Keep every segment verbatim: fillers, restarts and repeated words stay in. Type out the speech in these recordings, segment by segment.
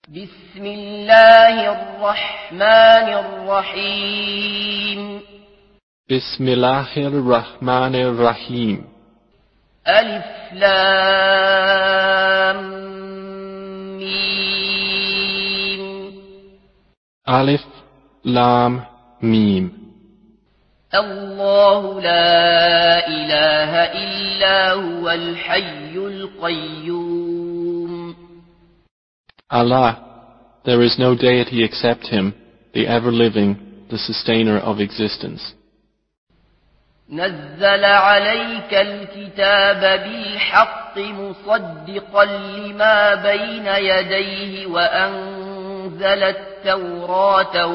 بسم الله الرحمن الرحيم بسم الله الرحمن الرحيم ألف لام ميم ألف لام ميم الله لا إله إلا هو الحي القيوم Allah, there is no deity except Him, the ever-living, the sustainer of existence. نزل عليك الكتاب بالحق مصدقا لما بين يديه وأنزل التوراة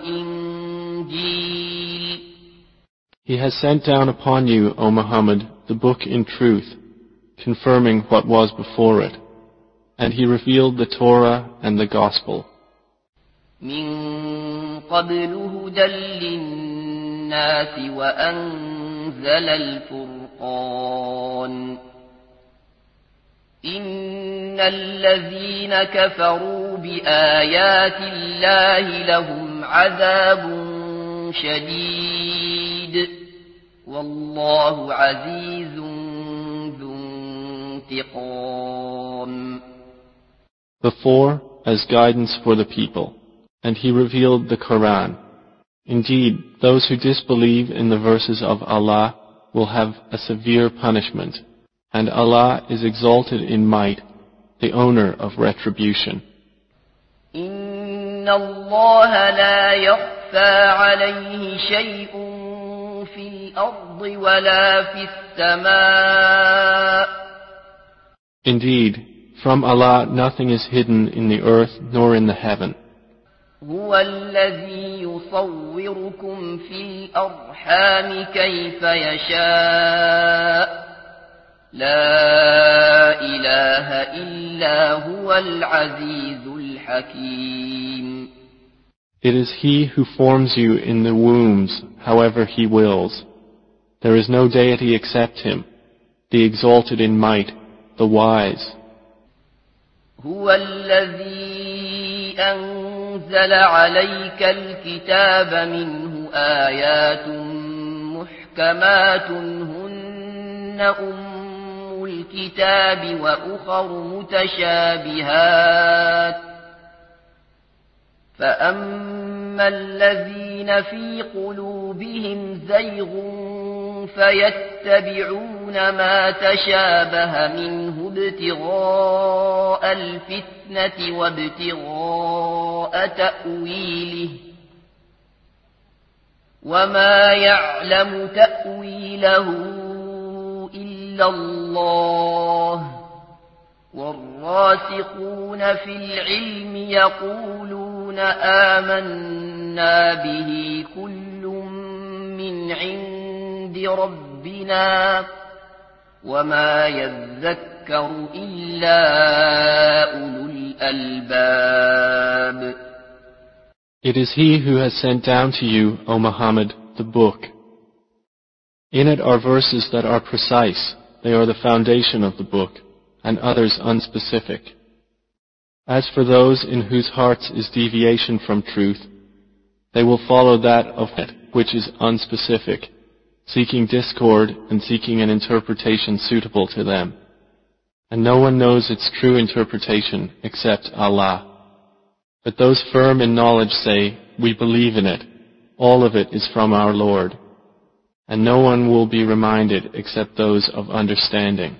والإنجيل. He has sent down upon you, O Muhammad, the book in truth, confirming what was before it. And He revealed the Torah and the Gospel. من قبل هدى للناس وأنزل الفرقان. إن الذين كفروا بآيات الله لهم عذاب شديد والله عزيز ذو انتقام. Before, as guidance for the people, and He revealed the Quran. Indeed, those who disbelieve in the verses of Allah will have a severe punishment, and Allah is exalted in might, the owner of retribution. إن الله لا يخفى عليه شيء في الأرض ولا في السماء. Indeed, from Allah nothing is hidden in the earth nor in the heaven. هو الذي يصوركم في الأرحام كيف يشاء لا إله إلا هو العزيز الحكيم. It is He who forms you in the wombs however He wills. There is no deity except Him, the exalted in might, the wise. هو الذي أنزل عليك الكتاب منه آيات محكمات هن أم الكتاب وأخر متشابهات فأما الذين في قلوبهم زيغ فيتبعون ما تشابه منه ابتغاء الفتنة وابتغاء تأويله وما يعلم تأويله إلا الله والراسخون في العلم يقولون آمنا به كل من عند ربنا وما يذكر إلا أولو الألباب. It is He who has sent down to you, O Muhammad, the book. In it are verses that are precise, they are the foundation of the book, and others unspecific. As for those in whose hearts is deviation from truth, they will follow that of it which is unspecific, seeking discord and seeking an interpretation suitable to them. And no one knows its true interpretation except Allah. But those firm in knowledge say, we believe in it, all of it is from our Lord. And no one will be reminded except those of understanding.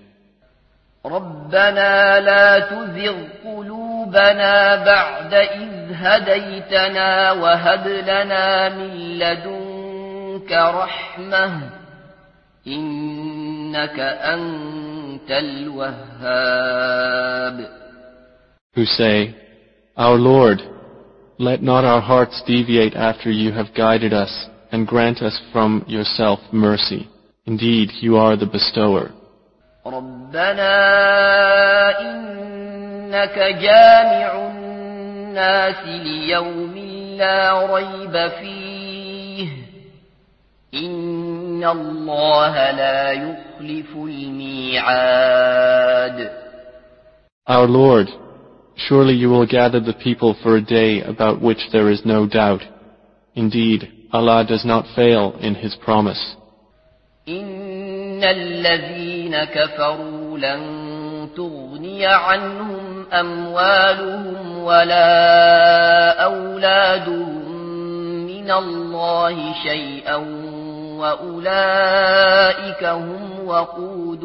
ربنا لا تزغ قلوبنا بعد إذ هديتنا وهب لنا من لدنك رحمة إنك أنت الوهاب. Who say, Our Lord, let not our hearts deviate after you have guided us, and grant us from yourself mercy. Indeed, you are the bestower. ربنا إنك جامع الناس ليوم لا ريب فيه إن الله لا يخلف الميعاد. Our Lord, surely you will gather the people for a day about which there is no doubt. Indeed, Allah does not fail in His promise. إن الذين كفروا لن تغني عنهم أموالهم ولا أولادهم من الله شيئا وأولئك هم وقود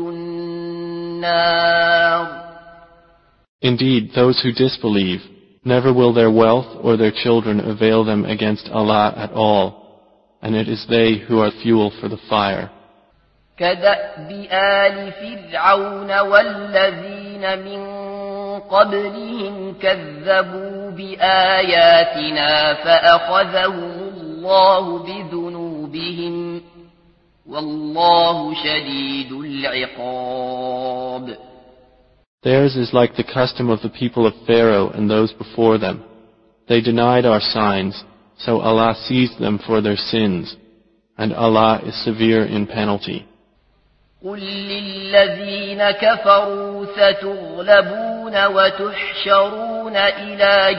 النار. Indeed, those who disbelieve, never will their wealth or their children avail them against Allah at all, and it is they who are fuel for the fire. كدأب آل فرعون والذين من قبلهم كذبوا بآياتنا فأخذهم الله بذنوبهم والله شديد العقاب. Theirs is like the custom of the people of Pharaoh and those before them. They denied our signs, so Allah seized them for their sins, and Allah is severe in penalty. قل للذين كفروا ستغلبون وتحشرون إلى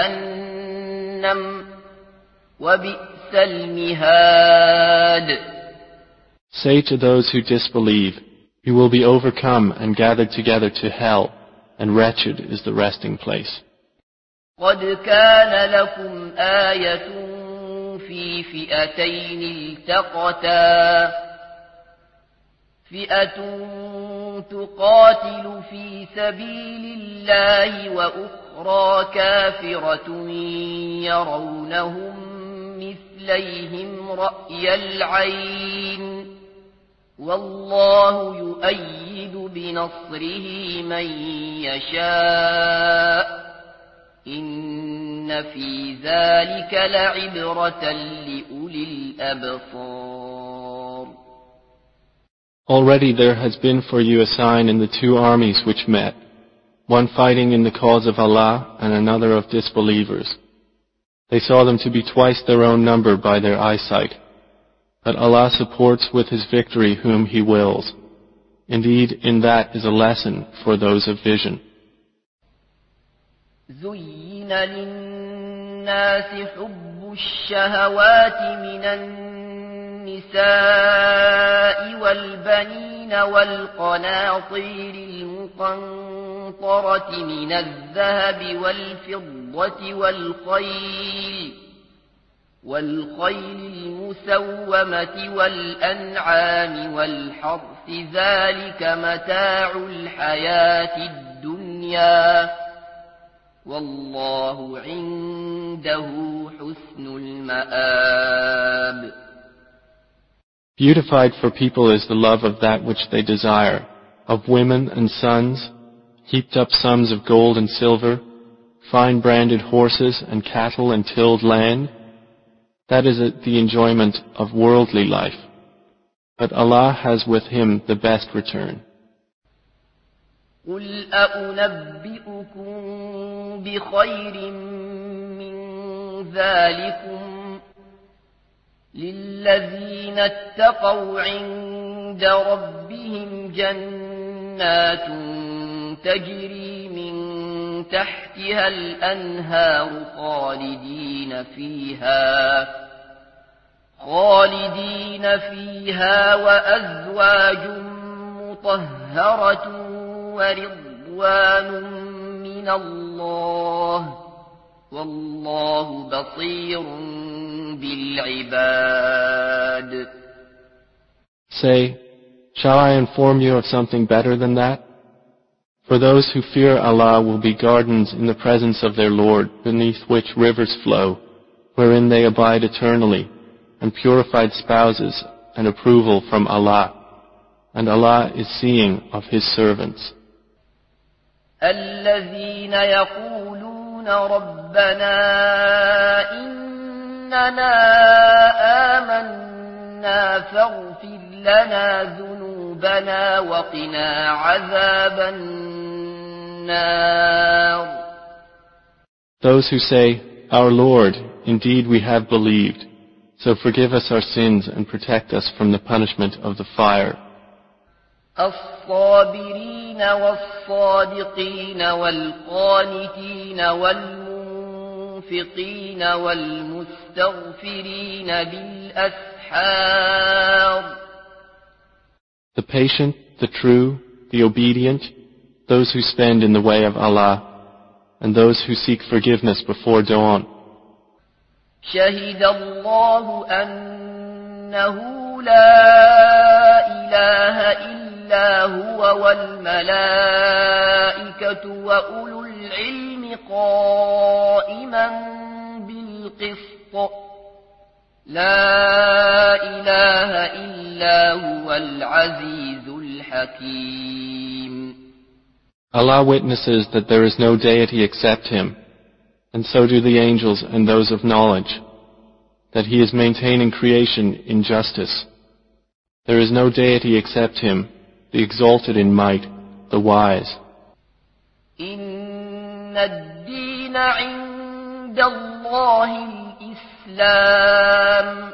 جهنم وبئس المهاد. Say to those who disbelieve, you will be overcome and gathered together to hell, and wretched is the resting place. قد كان لكم آية في فئتين التقتا فئة تقاتل في سبيل الله وأخرى كافرة يرونهم مثليهم رأي العين والله يؤيد بنصره من يشاء إن في ذلك لعبرة لأولي الأبصار. Already there has been for you a sign in the two armies which met, one fighting in the cause of Allah and another of disbelievers. They saw them to be twice their own number by their eyesight. But Allah supports with His victory whom He wills. Indeed, in that is a lesson for those of vision. زين للناس حب الشهوات من النساء والبنين والقناطير المقنطرة من الذهب والفضة والخيل والخيل المسومة والأنعام والحرث ذلك متاع الحياة الدنيا والله عنده حسن المآب. Beautified for people is the love of that which they desire, of women and sons, heaped up sums of gold and silver, fine branded horses and cattle and tilled land. That is the enjoyment of worldly life. But Allah has with Him the best return. قل أأنبئكم بخير من ذلكم للذين اتقوا عند ربهم جنات تجري من تحتها الأنهار خالدين فيها خالدين فيها وأزواج مطهرة ورضوان من الله والله بصير بالعباد. Say, shall I inform you of something better than that? For those who fear Allah will be gardens in the presence of their Lord, beneath which rivers flow, wherein they abide eternally, and purified spouses and approval from Allah. And Allah is seeing of His servants. الذين يقولون ربنا إننا آمنا فاغفر لنا ذنوبنا وقنا عذاب النار. Those who say, Our Lord, indeed we have believed, so forgive us our sins and protect us from the punishment of the fire. الصابرين الصابرين والصادقين والقانتين والمنفقين والمستغفرين بالأسحار. The patient, the true, the obedient, those who spend in the way of Allah, and those who seek forgiveness before dawn. شهد الله أنه لا إله إلا هو والملائكة وأولو العلم قائما بالقسط لا إله إلا هو العزيز الحكيم. Allah witnesses that there is no deity except Him, and so do the angels and those of knowledge, that He is maintaining creation in justice. There is no deity except Him, the exalted in might, the wise. إن الدين عند الله الإسلام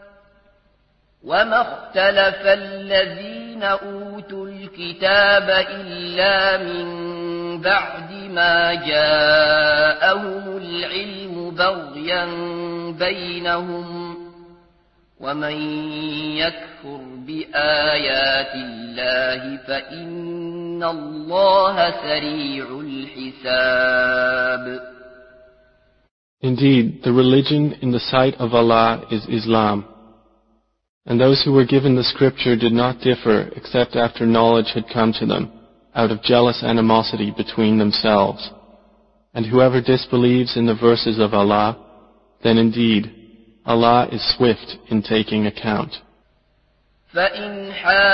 وما اختلف الذين أوتوا الكتاب إلا من بعد ما جاءهم العلم بغيا بينهم ومن يكفر بآيات الله فإن الله سريع الحساب. Indeed, the religion in the sight of Allah is Islam. And those who were given the scripture did not differ except after knowledge had come to them, out of jealous animosity between themselves. And whoever disbelieves in the verses of Allah, then indeed Allah is swift in taking account. فَإِنْ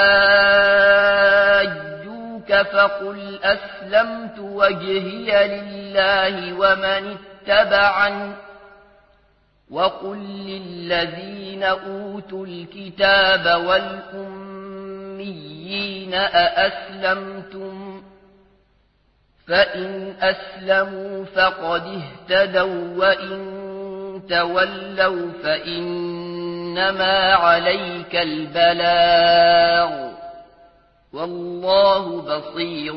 حَاجُّوكَ فَقُلْ أَسْلَمْتُ وَجْهِيَ لِلَّهِ وَمَنِ اتَّبَعَنِ وَقُلْ لِلَّذِينَ أُوتُوا الْكِتَابَ وَالْأُمِّيِّينَ أَأَسْلَمْتُمْ فَإِنْ أَسْلَمُوا فَقَدِ اهْتَدَوْا وَإِنْ تولوا فإنما عليك البلاغ والله بصير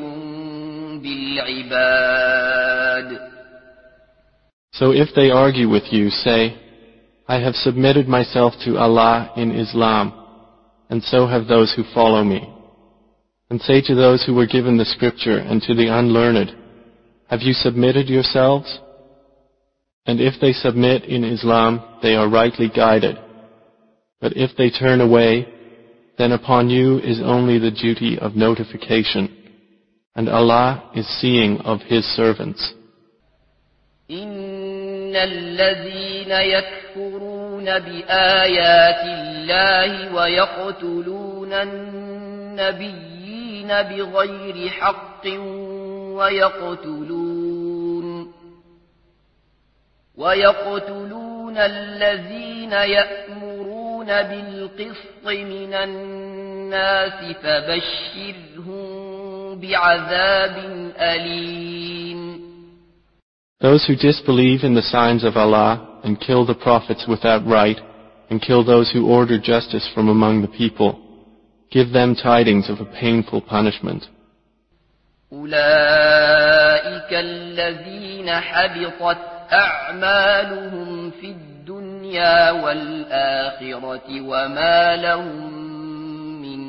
بالعباد. So if they argue with you, say, I have submitted myself to Allah in Islam, and so have those who follow me. And say to those who were given the scripture and to the unlearned, have you submitted yourselves? And if they submit in Islam, they are rightly guided. But if they turn away, then upon you is only the duty of notification, and Allah is seeing of His servants. إن الذين يكفرون بآيات الله ويقتلون النبيين بغير حق ويقتلون ويقتلون الذين يأمرون بالقسط من الناس فبشرهم بعذاب أليم. Those who disbelieve in the signs of Allah and kill the prophets without right and kill those who order justice from among the people, give them tidings of a painful punishment. أولئك الذين حبطت أعمالهم في الدنيا والآخرة وما لهم من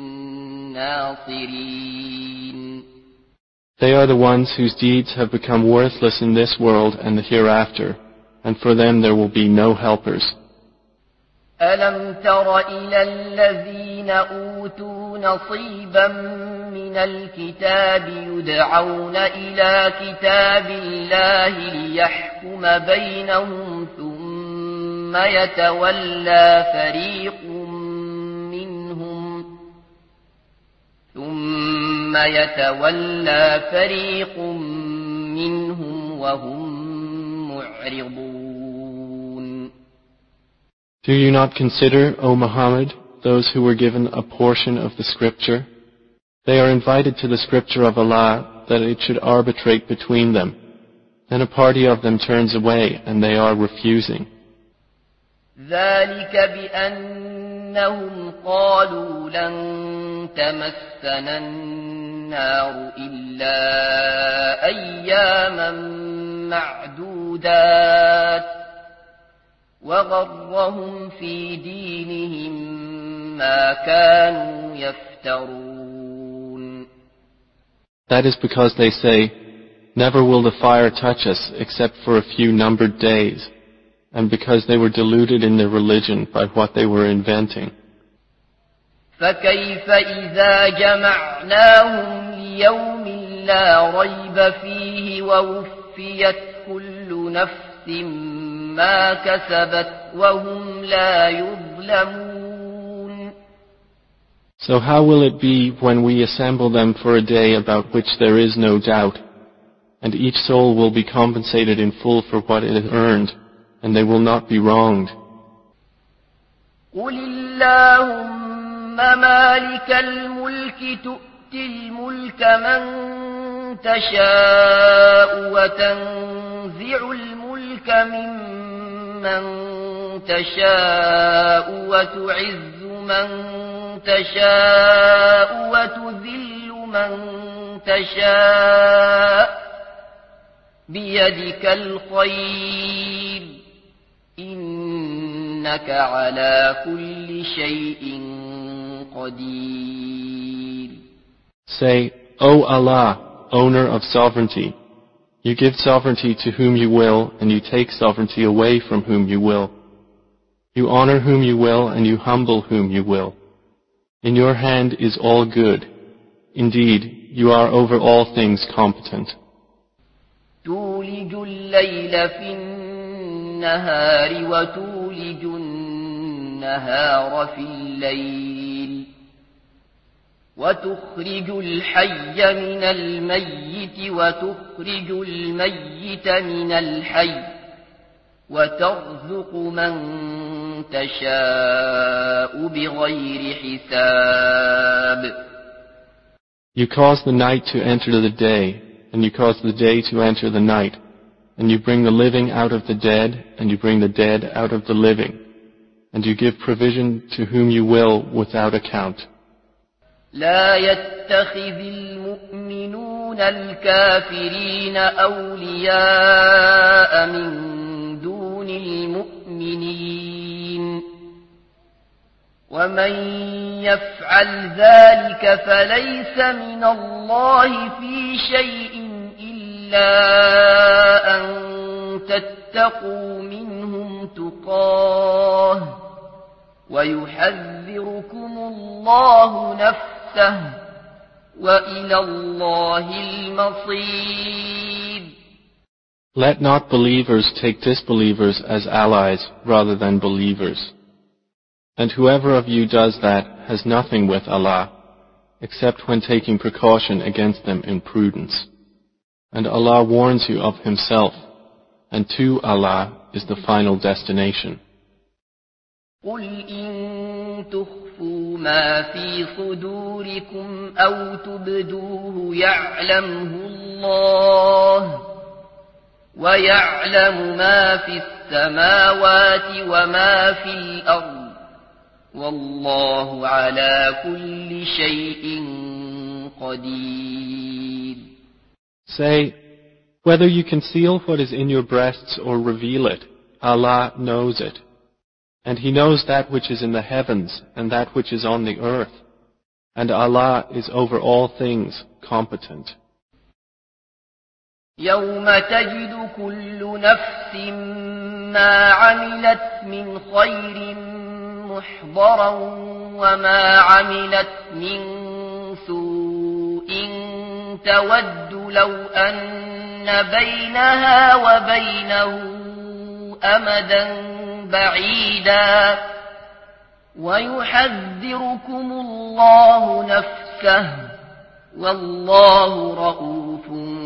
ناصرين. They are the ones whose deeds have become worthless in this world and the hereafter, and for them there will be no helpers. ألم تر إلى الذين أوتوا نصيبا من الكتاب يدعون إلى كتاب الله ليحكم بينهم ثم يتولى فريق منهم ثم يتولى فريق منهم وهم معرضون. Do you not consider, O Muhammad, those who were given a portion of the scripture? They are invited to the scripture of Allah that it should arbitrate between them. Then a party of them turns away and they are refusing. ذلك بأنهم قالوا لن تمسنا النار إلا أياما معدودات وغرهم في دينهم ما كانوا يفترون. That is because they say, never will the fire touch us except for a few numbered days, and because they were deluded in their religion by what they were inventing. فكيف إذا جمعناهم ليوم لا ريب فيه ووفيت كل نفس ما كسبت وهم لا يظلمون. So how will it be when we assemble them for a day about which there is no doubt, and each soul will be compensated in full for what it has earned, and they will not be wronged? قل اللهم مالك الملك تؤتي الملك من تشاء وتنزع الملك ممن تشاء وتعز من تشاء وتذل من تشاء بيدك الخير إنك على كل شيء قدير. Say, O Allah, owner of sovereignty, you give sovereignty to whom you will, and you take sovereignty away from whom you will. You honor whom you will, and you humble whom you will. In your hand is all good. Indeed, you are over all things competent. تولج الليل في النهار وتولج النهار في الليل وتخرج الحي من الميت وتخرج الميت من الحي وترزق من تشاء بغير حساب. You cause the night to enter the day, and you cause the day to enter the night, and you bring the living out of the dead, and you bring the dead out of the living, and you give provision to whom you will without account. لا يتخذ المؤمنون الكافرين أولياء من دون المؤمنين ومن يفعل ذلك فليس من الله في شيء إلا أن تتقوا منهم تقاه ويحذركم الله نفسه وإلى الله المصير. Let not believers take disbelievers as allies rather than believers. And whoever of you does that has nothing with Allah, except when taking precaution against them in prudence. And Allah warns you of Himself, and to Allah is the final destination. قل إن تخفوا ما في صدوركم أو تبدوه يعلمه الله ويعلم ما في السماوات وما في الأرض والله على كل شيء قدير. Say, whether you conceal what is in your breasts or reveal it, Allah knows it. And He knows that which is in the heavens and that which is on the earth. And Allah is over all things competent. يوم تجد كل نفس ما عملت من خير محضرا وما عملت من سوء تود لو أن بينها وبينه أمدا بعيدا ويحذركم الله نفسه والله رؤوف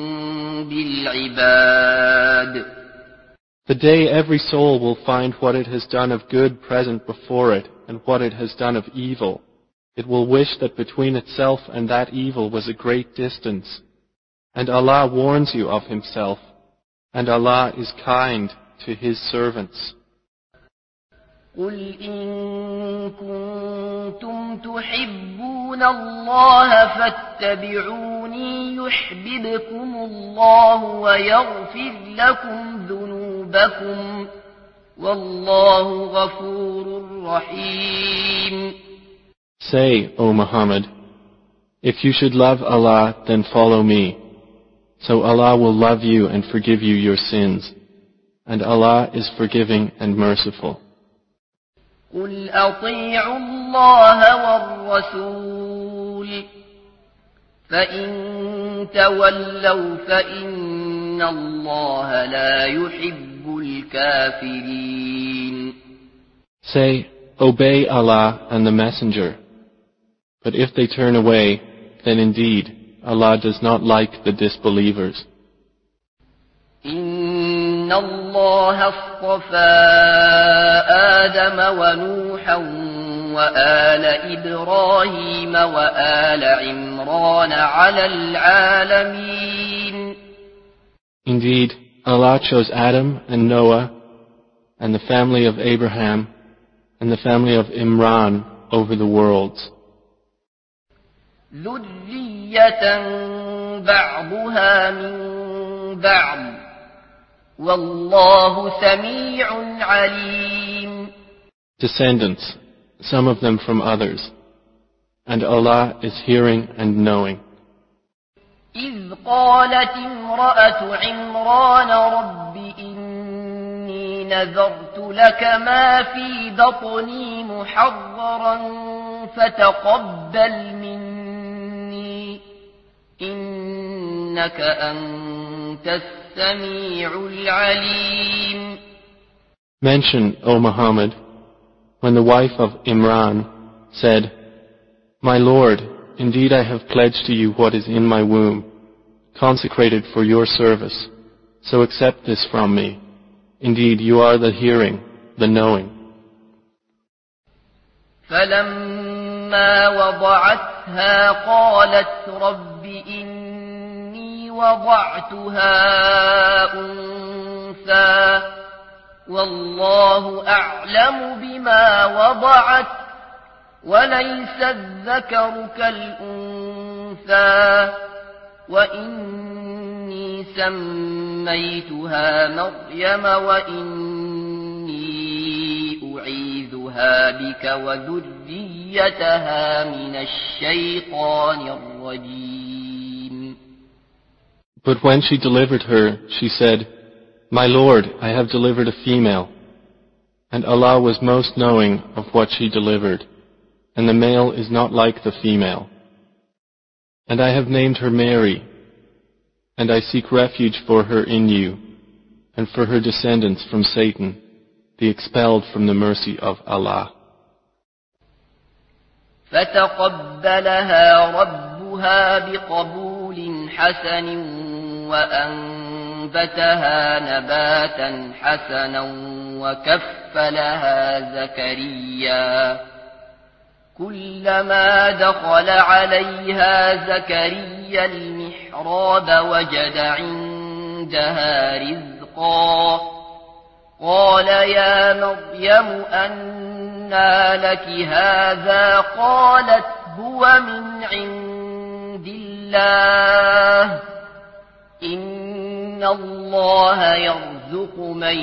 بالعباد. The day every soul will find what it has done of good present before it and what it has done of evil. It will wish that between itself and that evil was a great distance. And Allah warns you of Himself, and Allah is kind to His servants. قل إن كنتم تحبون الله فاتبعوني يحببكم الله ويغفر لكم ذنوبكم والله غفور رحيم. Say, O Muhammad, if you should love Allah, then follow me. So Allah will love you and forgive you your sins. And Allah is forgiving and merciful. قل أطيعوا الله والرسول فإن تولوا فإن الله لا يحب الكافرين. Say, obey Allah and the Messenger. But if they turn away, then indeed Allah does not like the disbelievers. إن الله اصطفى آدم ونوحا وآل إبراهيم وآل عمران على العالمين. Indeed, Allah chose Adam and Noah and the family of Abraham and the family of Imran over the worlds. ذرية بعضها من بعض والله سميع عليم. Descendants, some of them from others, and Allah is hearing and knowing. إذ قالت امرأة عمران رب إني نذرت لك ما في بطني محررا فتقبل مني إنك أنت السميع العليم. Mention, O Muhammad, when the wife of Imran said, My Lord, indeed I have pledged to you what is in my womb, consecrated for your service, so accept this from me. Indeed, you are the hearing, the knowing. فلما وضعتها قالت رب إني وضعتها أنثى والله أعلم بما وضعت وليس الذكر كالأنثى وإني سميتها مريم وإني أعيذها بك وذريتها من الشيطان الرجيم. But when she delivered her, she said, My Lord, I have delivered a female. And Allah was most knowing of what she delivered, and the male is not like the female. And I have named her Mary, and I seek refuge for her in you, and for her descendants from Satan, the expelled from the mercy of Allah. فتقبلها ربها بقبول حسن وأنبتها نباتا حسنا وكفلها زكريا كلما دخل عليها زكريا المحراب وجد عندها رزقا قال يا مريم أنى لك هذا قالت هو من عند الله إن الله يرزق من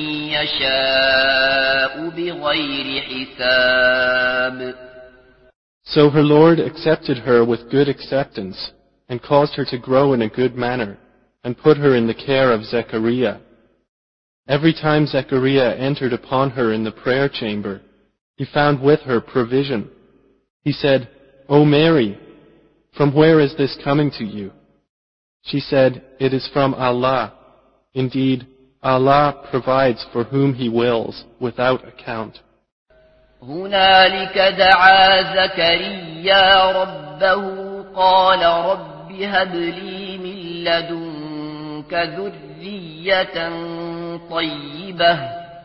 يشاء بغير حساب. So her Lord accepted her with good acceptance, and caused her to grow in a good manner, and put her in the care of Zechariah. Every time Zechariah entered upon her in the prayer chamber, he found with her provision. He said, O Mary, from where is this coming to you? She said, It is from Allah. Indeed, Allah provides for whom He wills, without account. هنالك دعا زكريا ربه قال رب هب لي من لدنك ذرية طيبة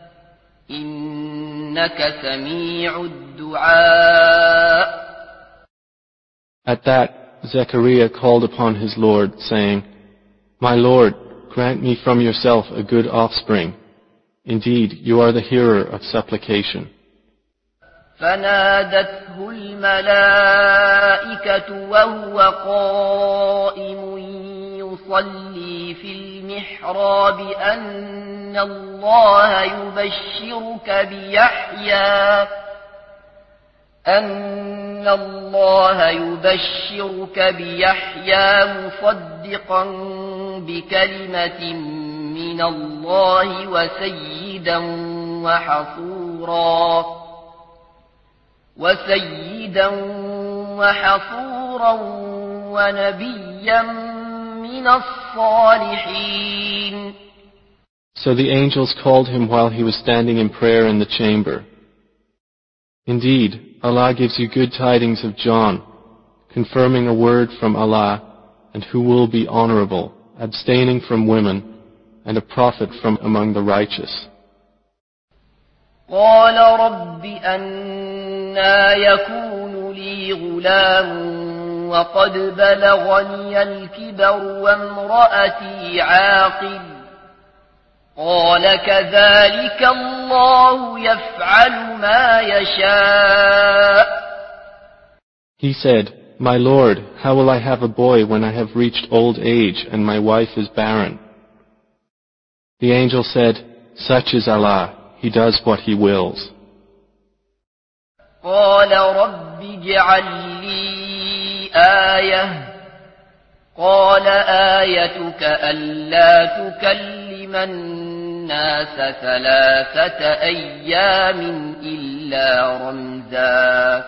إنك سميع الدعاء. At that, Zechariah called upon his Lord, saying, My Lord, grant me from yourself a good offspring. Indeed, you are the hearer of supplication. فنادته الملائكة وهو قائم يصلي في المحراب أن الله يبشرك بيحيى أن الله يبشرك بيحيى مصدقا بكلمة من الله وسيدا وحصورا وسيدا وحصورا ونبيا من الصالحين. So the angels called him while he was standing in prayer in the chamber. Indeed, Allah gives you good tidings of John, confirming a word from Allah, and who will be honorable, abstaining from women, and a prophet from among the righteous. قال رب أنى يكون لي غلام وقد بلغني الكبر وامرأتي عاقر قال كذلك الله يفعل ما يشاء. He said, My Lord, how will I have a boy when I have reached old age and my wife is barren? The angel said, Such is Allah, He does what He wills. قال رب اجعل لي آية قال آيتك ألا تكلم الناس ثلاثة أيام إلا رمزا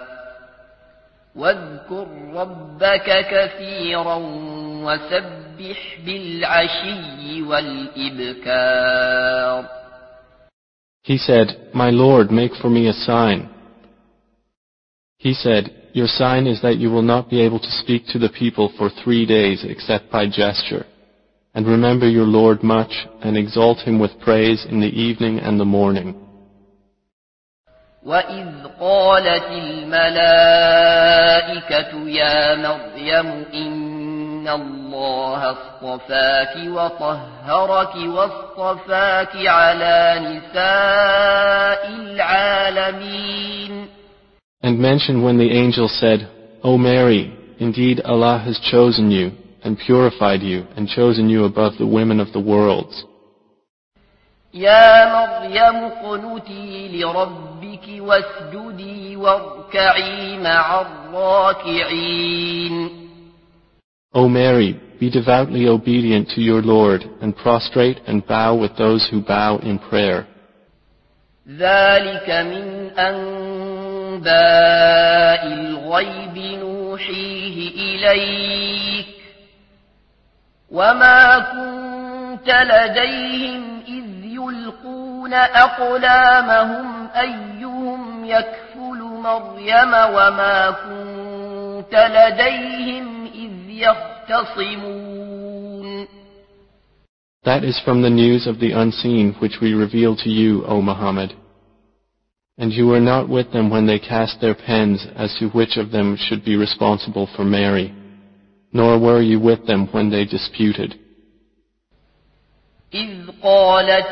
واذكر ربك كثيرا وسبح بالعشي والإبكار. He said, My Lord, make for me a sign. He said, Your sign is that you will not be able to speak to the people for three days except by gesture. And remember your Lord much, and exalt Him with praise in the evening and the morning. وَإِذْ قَالَتِ الْمَلَائِكَةُ يَا مَرْيَمُ إِنَّ اللَّهَ اصْطَفَاكِ وَطَهَّرَكِ وَاصْطَفَاكِ عَلَى نِسَاءِ الْعَالَمِينَ. And mention when the angel said, O Mary, indeed Allah has chosen you, and purified you, and chosen you above the women of the worlds. يا مريم اقنتي لربك واسجدي واركعي مع الراكعين. O Mary, be devoutly obedient to your Lord, and prostrate and bow with those who bow in prayer. ذلك من أنباء الغيب نوحيه إليك وما كنت لديهم إذ يلقون أقلامهم أيهم يكفل مريم وما كنت لديهم إذ يختصمون. That is from the news of the unseen which we reveal to you, O Muhammad. And you were not with them when they cast their pens as to which of them should be responsible for Mary, nor were you with them when they disputed. إذ قالت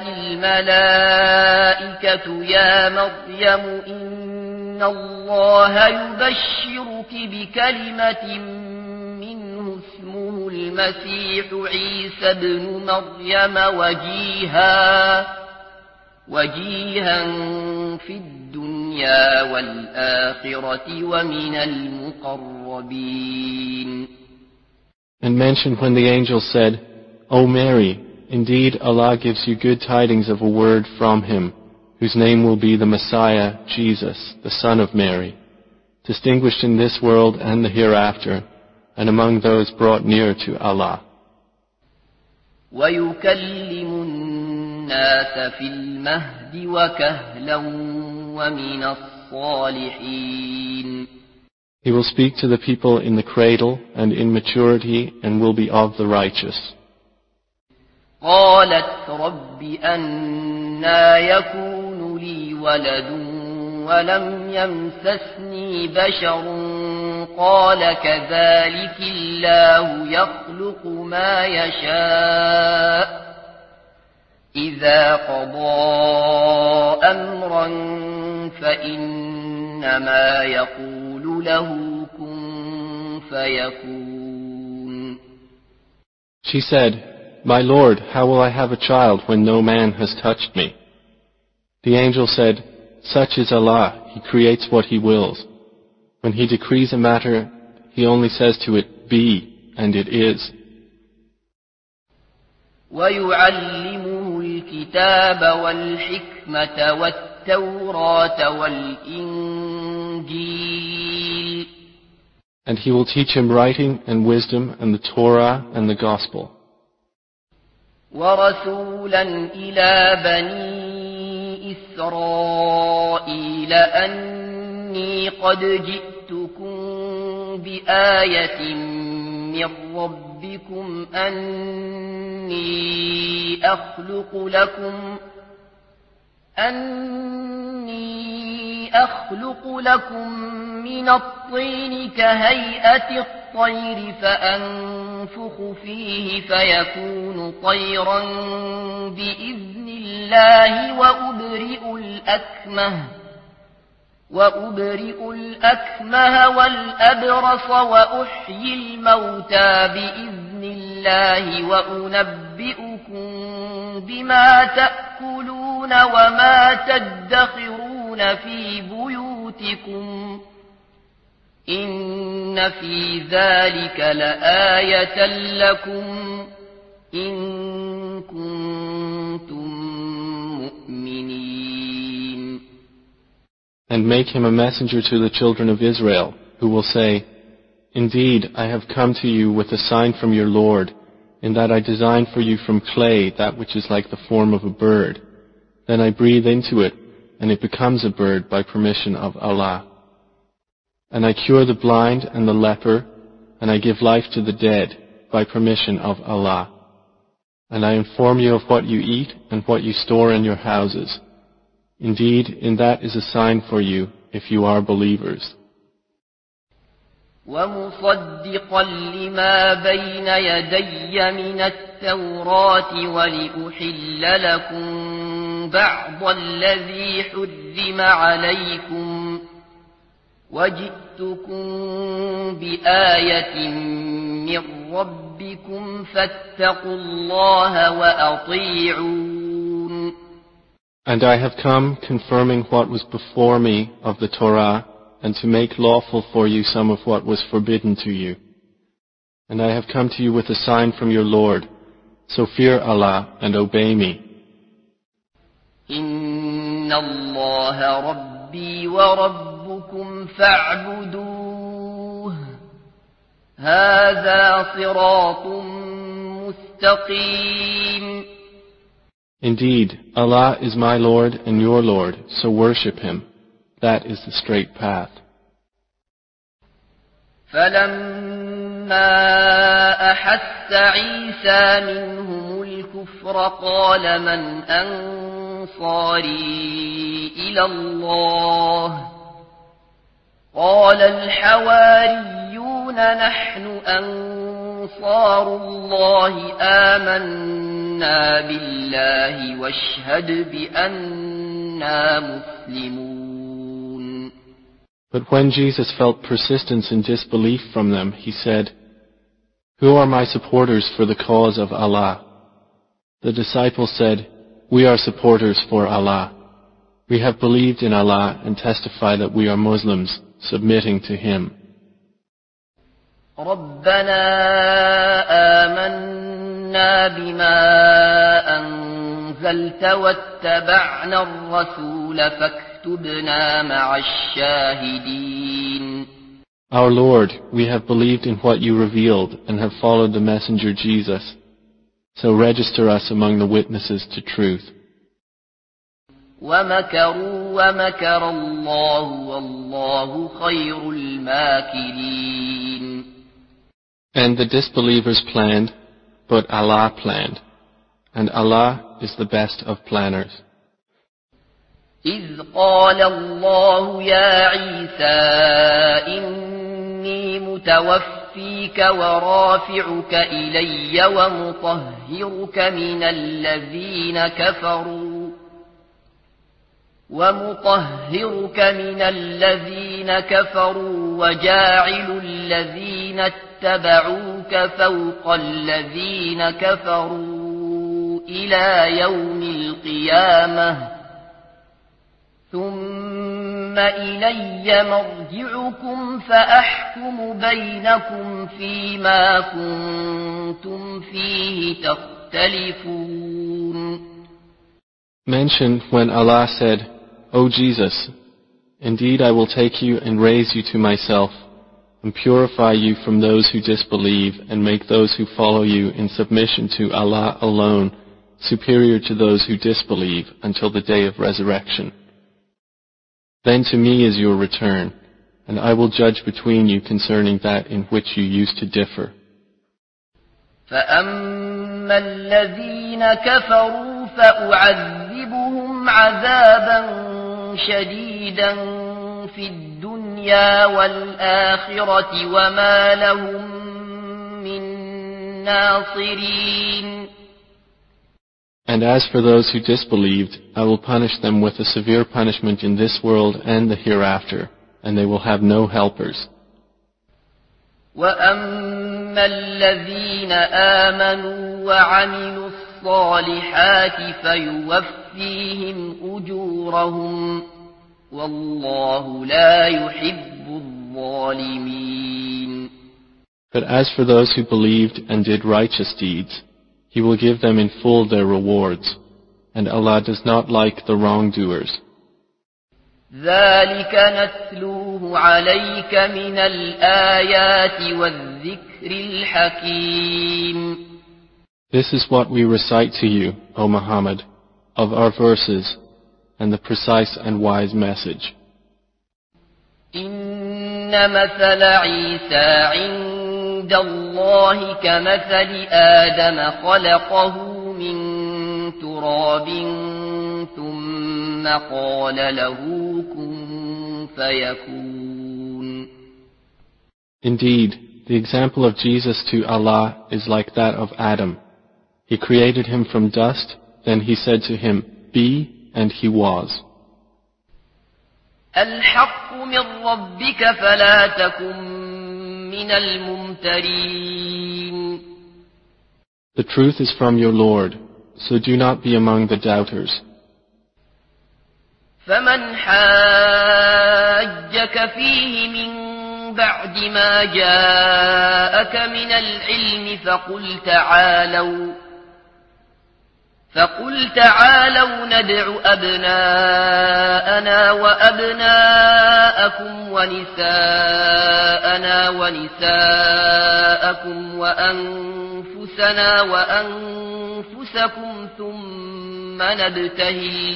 الملائكة يا مريم إن الله يبشرك بكلمة منه اسمه المسيح عيسى بن مريم وجيها وجيها في الدنيا والآخرة ومن المقربين. And mention when the angel said, O Mary, indeed Allah gives you good tidings of a word from Him, whose name will be the Messiah, Jesus, the Son of Mary, distinguished in this world and the hereafter, and among those brought near to Allah. وَيُكَلِّمُ النَّاسَ فِي الْمَهْدِ وَكَهْلًا وَمِنَ الصَّالِحِينَ. He will speak to the people in the cradle and in maturity and will be of the righteous. قالت رب أنى يكون لي ولد ولم يمسسني بشر قال كذلك الله يخلق ما يشاء إذا قضى أمرا فإنما يقول له كن فيكون. She said, My Lord, how will I have a child when no man has touched me? The angel said, Such is Allah, He creates what He wills. When He decrees a matter, He only says to it, Be, and it is. وَيُعَلِّمُهُ الْكِتَابَ وَالْحِكْمَةَ وَالتَّوْرَاةَ وَالْإِنْجِيلَ. And He will teach him writing and wisdom and the Torah and the Gospel. وَرَسُولًا إِلَى بَنِي إِسْرَائِيلَ أَنِّي قَدْ جِئْتُكُمْ بِآيَةٍ مِّن رَّبِّكُمْ أَنِّي أَخْلُقُ لَكُمْ أَنِّي أَخْلُقُ لَكُم مِّنَ الطِّينِ كَهَيْئَةِ الطَّيْرِ فَأَنفُخُ فِيهِ فَيَكُونُ طَيْرًا بِإِذْنِ اللَّهِ وَأُبْرِئُ الْأَكْمَهَ وَأُبْرِئُ الْأَكْمَهَ وَالْأَبْرَصَ وَأُحْيِي الْمَوْتَى بِإِذْنِ اللَّهِ وَأُنَبِّئُكُم بِمَا تَأْكُلُونَ وَمَا تَدَّخِرُونَ فِي بُيُوتِكُمْ إِنَّ فِي ذَلِكَ لَآيَةً لَكُمْ إِن كُنتُم مُّؤْمِنِينَ. And make him a messenger to the children of Israel, who will say, Indeed, I have come to you with a sign from your Lord, in that I design for you from clay that which is like the form of a bird. Then I breathe into it, and it becomes a bird by permission of Allah. And I cure the blind and the leper, and I give life to the dead by permission of Allah. And I inform you of what you eat and what you store in your houses. Indeed, in that is a sign for you, if you are believers. وَمُصَدِّقًا لِمَا بَيْنَ يَدَيَّ مِنَ التَّوْرَاةِ وَلِأُحِلَّ لَكُم بَعْضَ الَّذِي حُرِّمَ عَلَيْكُمْ وَجِئْتُكُم بِآيَةٍ مِّن رَّبِّكُمْ فَاتَّقُوا اللَّهَ وَأَطِيعُونِ. And I have come confirming what was before me of the Torah, and to make lawful for you some of what was forbidden to you. And I have come to you with a sign from your Lord, so fear Allah and obey me. Inna Allah Rabbi wa Rabbukum fa'buduh. Hadha siratun mustaqim. Indeed, Allah is my Lord and your Lord, so worship Him. That is the straight path. فَلَمَّا أَحَسَّ عِيسَى مِنْهُمُ الْكُفْرَ قَالَ مَنْ أَنصَارِي إِلَى اللَّهِ قَالَ الْحَوَارِيُّونَ نَحْنُ أَنصَارُ اللَّهِ آمَنَّا بِاللَّهِ وَاشْهَدْ بِأَنَّا مُسْلِمُونَ. But when Jesus felt persistence in disbelief from them, He said, Who are my supporters for the cause of Allah? The disciples said, We are supporters for Allah. We have believed in Allah and testify that we are Muslims, submitting to Him. رَبَّنَا آمَنَّا بِمَا أَنزَلْتَ وَاتَّبَعْنَا الرَّسُولَ فَاكْتُبْنَا مَعَ الشَّاهِدِينَ. Our Lord, we have believed in what you revealed and have followed the messenger Jesus. So register us among the witnesses to truth. وَمَكَرُوا وَمَكَرَ اللَّهُ وَاللَّهُ خَيْرُ الْمَاكِرِينَ. And the disbelievers planned, but Allah planned, and Allah is the best of planners. إِذْ قَالَ اللَّهُ يَا عِيسَى إِنِّي مُتَوَفِّيكَ متوفيك ورافعك إلي ومطهرك من الذين كفروا ومطهرك من الذين كفروا وجاعل الذين اتبعوك فوق الذين كفروا إلى يوم القيامة ثم إلي مرجعكم فأحكم بينكم فيما كنتم فيه تختلفون. Mention when Allah said, O Jesus, indeed I will take you and raise you to myself, and purify you from those who disbelieve, and make those who follow you in submission to Allah alone superior to those who disbelieve until the day of resurrection. Then to me is your return, and I will judge between you concerning that in which you used to differ. فأما الذين كفروا فأعذبهم عذابا شديدا في الدنيا والآخرة وما لهم من ناصرين. And as for those who disbelieved, I will punish them with a severe punishment in this world and the hereafter, and they will have no helpers. وَأَمَّا الَّذِينَ آمَنُوا وَعَمِلُوا الصَّالِحَاتِ فَيُوَفِّيهِمْ أُجُورَهُمْ وَاللَّهُ لَا يُحِبُّ الظَّالِمِينَ. But as for those who believed and did righteous deeds, He will give them in full their rewards, and Allah does not like the wrongdoers. ذَلِكَ نَتْلُوهُ عَلَيْكَ مِنَ الْآيَاتِ وَالذِّكْرِ الْحَكِيمِ. This is what we recite to you, O Muhammad, of our verses and the precise and wise message. إِنَّ مَثَلَ عِيسَى عِندَ اللَّهِ كَمَثَلِ آدَمَ خَلَقَهُ مِن تُرَابٍ ثُمَّ قَالَ لَهُ كُن فَيَكُونُ. Indeed, the example of Jesus to Allah is like that of Adam. He created him from dust, then he said to him, Be, and he was. الْحَقُّ مِنْ رَبِّكَ فَلَا تَكُنْ مِنَ الْمُمْتَرِينَ. The truth is from your Lord, so do not be among the doubters. فَمَنْ حَاجَّكَ فِيهِ مِنْ بَعْدِ مَا جَاءَكَ مِنَ الْعِلْمِ فَقُلْ تَعَالَوْا فَقُلْ تَعَالَوْا نَدْعُ أَبْنَاءَنَا وَأَبْنَاءَكُمْ وَنِسَاءَنَا وَنِسَاءَكُمْ وَأَنفُسَنَا وَأَنفُسَكُمْ ثُمَّ نَبْتَهِلْ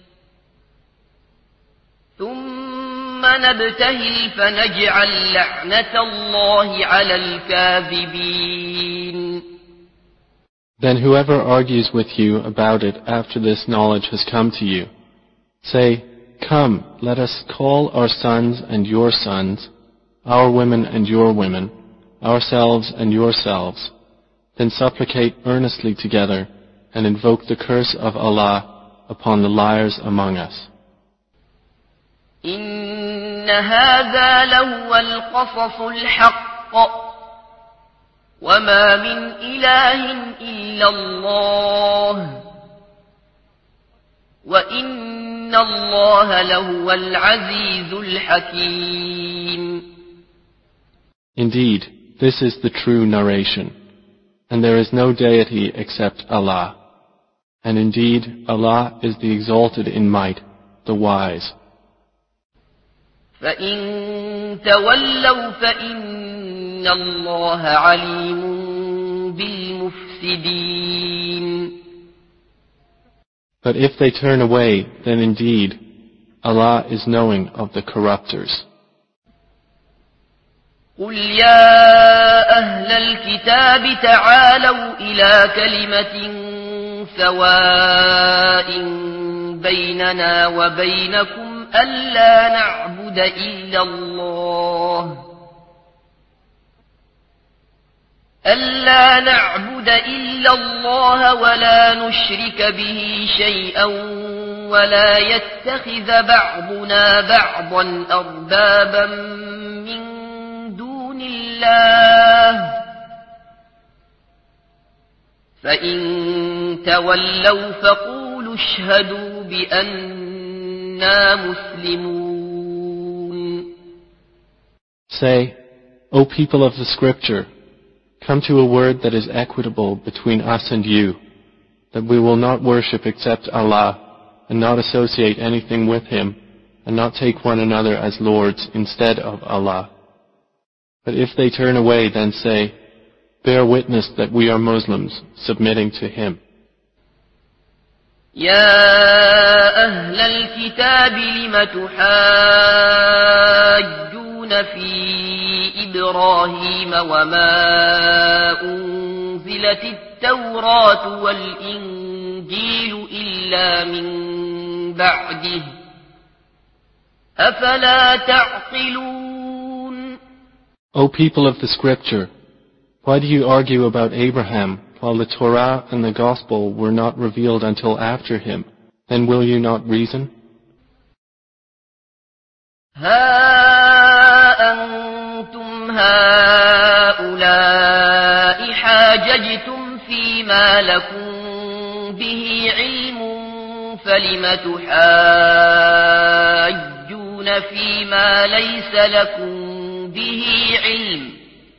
ثُمَّ نَبْتَهِلْ فَنَجْعَلْ لَعْنَةَ اللَّهِ عَلَى الْكَاذِبِينَ. Then whoever argues with you about it after this knowledge has come to you, say, Come, let us call our sons and your sons, our women and your women, ourselves and yourselves, then supplicate earnestly together and invoke the curse of Allah upon the liars among us. إن هذا لهو القصص الحق وما من إله إلا الله وإن الله لهو العزيز الحكيم. Indeed, this is the true narration, and there is no deity except Allah. And indeed, Allah is the exalted in might, the wise. فإن تولوا فإن الله عليم بالمفسدين. But if they turn away, then indeed, Allah is knowing of the corruptors. قل يا أهل الكتاب تعالوا إلى كلمة سواء بيننا وبينكم ألا نعبد إلا الله ألا نعبد إلا الله ولا نشرك به شيئا ولا يتخذ بعضنا بعضا أربابا من دون الله فإن تولوا فقولوا اشهدوا بأننا مسلمون. Say, O people of the Scripture, come to a word that is equitable between us and you, that we will not worship except Allah, and not associate anything with Him, and not take one another as lords instead of Allah. But if they turn away, then say, bear witness that we are Muslims, submitting to Him. يا أهل الكتاب لم تحاجون في إبراهيم وما أنزلت التوراة والإنجيل إلا من بعده أفلا تعقلون. O people of the Scripture, why do you argue about Abraham while the Torah and the Gospel were not revealed until after him? Then will you not reason? ها أنتم هؤلاء حاججتم فيما لكم به علم فلم تحاجون فيما ليس لكم به علم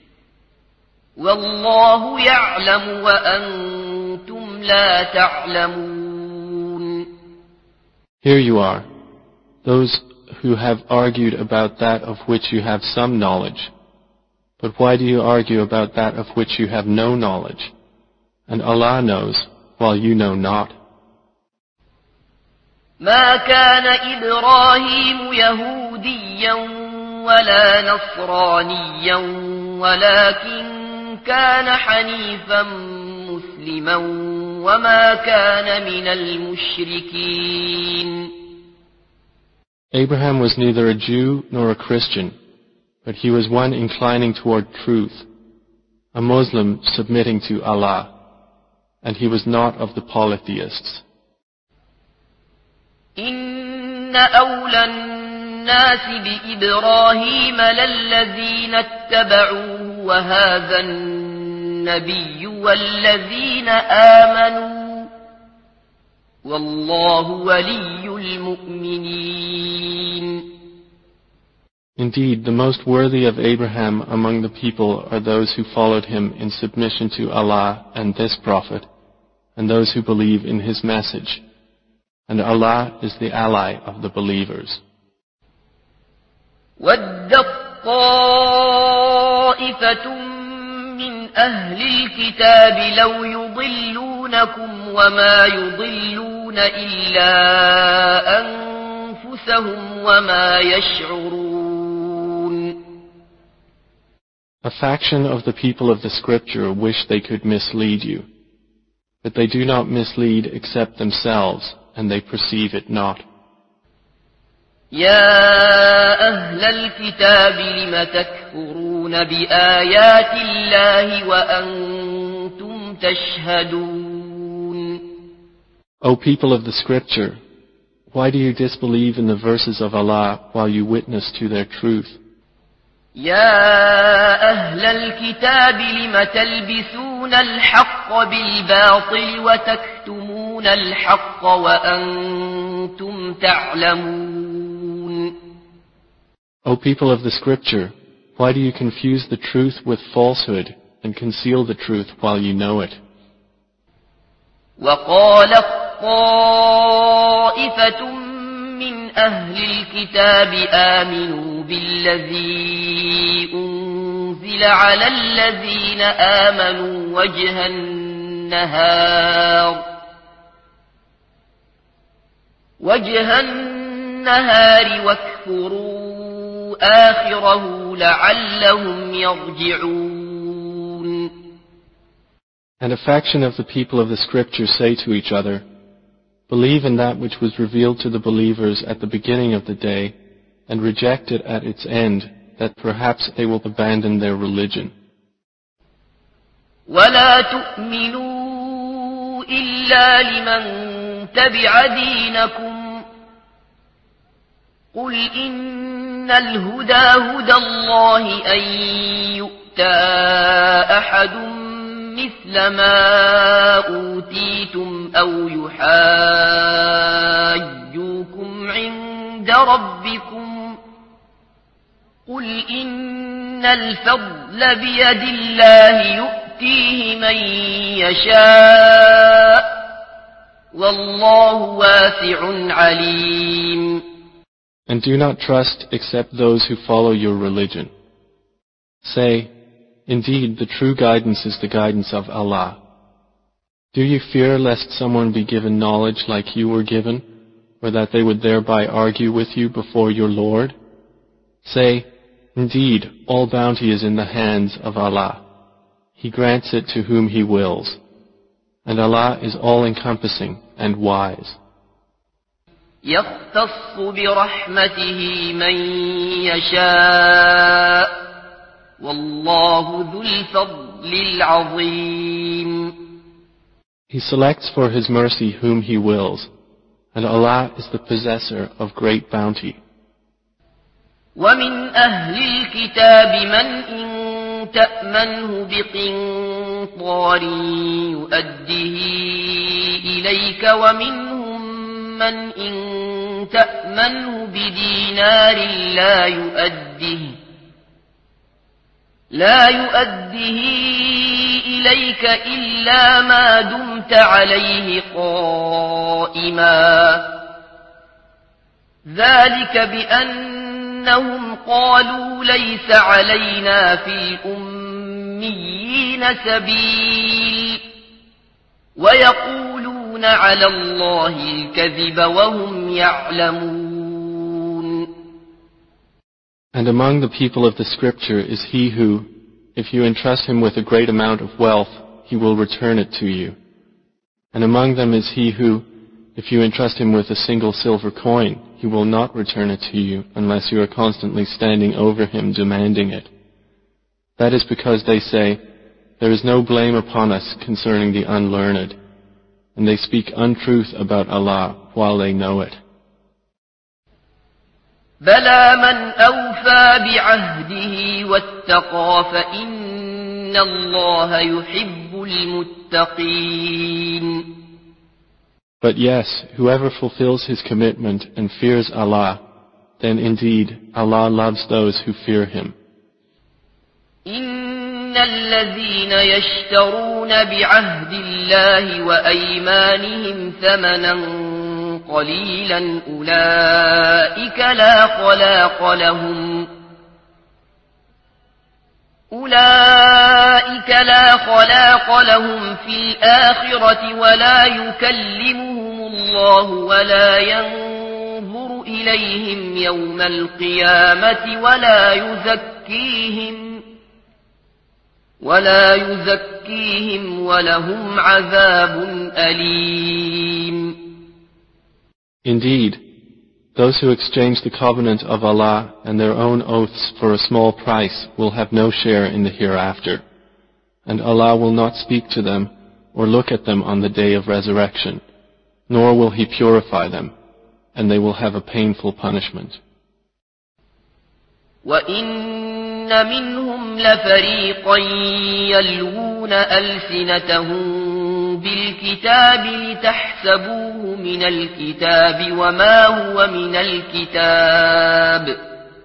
والله يعلم وأنتم لا تعلمون. Here you are, those who have argued about that of which you have some knowledge. But why do you argue about that of which you have no knowledge? And Allah knows, while you know not. ما كان إبراهيم يهوديا ولا نصرانيا ولكن كان حنيفا مسلما وما كان من المشركين. Abraham was neither a Jew nor a Christian, but he was one inclining toward truth, a Muslim submitting to Allah, and he was not of the polytheists. إن أولى الناس بإبراهيم للذين اتبعوه وهذا النبي والذين آمنوا والله ولي المؤمنين. Indeed, the most worthy of Abraham among the people are those who followed him in submission to Allah and this Prophet, and those who believe in his message. And Allah is the ally of the believers. وَدَّت طَّائِفَةٌ مِّنْ أَهْلِ الْكِتَابِ لَوْ يُضِلُّونَكُمْ وَمَا يُضِلُّونَ إِلَّا أَنفُسَهُمْ وَمَا يَشْعُرُونَ. A faction of the people of the Scripture wish they could mislead you, but they do not mislead except themselves, and they perceive it not. يا أهل الكتاب لم تكفرون بآيات الله وأنتم تشهدون. O people of the Scripture, why do you disbelieve in the verses of Allah while you witness to their truth? يا أهل الكتاب لم تلبسون الحق بالباطل وتكتمون الحق وأنتم تعلمون. O people of the Scripture, why do you confuse the truth with falsehood and conceal the truth while you know it? وقالت طائفة من أهل الكتاب آمنوا بالذي أنزل على الذين آمنوا وجه النهار وجه النهار واكفروا آخره لعلهم يرجعون. And a faction of the people of the Scripture say to each other, believe in that which was revealed to the believers at the beginning of the day, and reject it at its end, that perhaps they will abandon their religion. ولا تؤمنوا إلا لمن تبع دينكم قل إن الهدى هدى الله أن يؤتى أحد مثل ما أوتيتم أو يحاجوكم عند ربكم قل إن الفضل بيد الله يؤتيه من يشاء والله واسع عليم. And do not trust except those who follow your religion. Say, indeed the true guidance is the guidance of Allah. Do you fear lest someone be given knowledge like you were given, or that they would thereby argue with you before your Lord? Say, indeed, all bounty is in the hands of Allah. He grants it to whom He wills. And Allah is all-encompassing and wise. يختص برحمته من يشاء والله ذو الفضل العظيم. He selects for His mercy whom He wills, and Allah is the possessor of great bounty. ومن أهل الكتاب من إن تأمنه بقنطار يؤديه إليك ومنهم من إن تأمنه بدينار لا يؤديه لا يؤديه إليك إلا ما دمت عليه قائما ذلك بأنهم قالوا ليس علينا في الأميين سبيل ويقولون على الله الكذب وهم يعلمون. And among the people of the scripture is he who, if you entrust him with a great amount of wealth, he will return it to you. And among them is he who, if you entrust him with a single silver coin, he will not return it to you unless you are constantly standing over him demanding it. That is because they say, there is no blame upon us concerning the unlearned, and they speak untruth about Allah while they know it. بلى من أوفى بعهده واتقى فإن الله يحب المتقين. But yes, whoever fulfills his commitment and fears Allah, then indeed Allah loves those who fear Him. إن الذين يشترون بعهد الله وأيمانهم ثمنا قليلا أولئك لا خلاق لهم أولئك لا خلاق لهم في الآخرة ولا يكلمهم الله ولا ينظر إليهم يوم القيامة ولا يزكيهم ولا يزكيهم ولهم عذاب أليم. Indeed, those who exchange the covenant of Allah and their own oaths for a small price will have no share in the hereafter, and Allah will not speak to them or look at them on the day of resurrection, nor will He purify them, and they will have a painful punishment. وَإِنَّ مِنْهُمْ لَفَرِيقًا يَلْوُونَ أَلْسِنَتَهُم بالكتاب لتحسبوه من الكتاب وما هو من الكتاب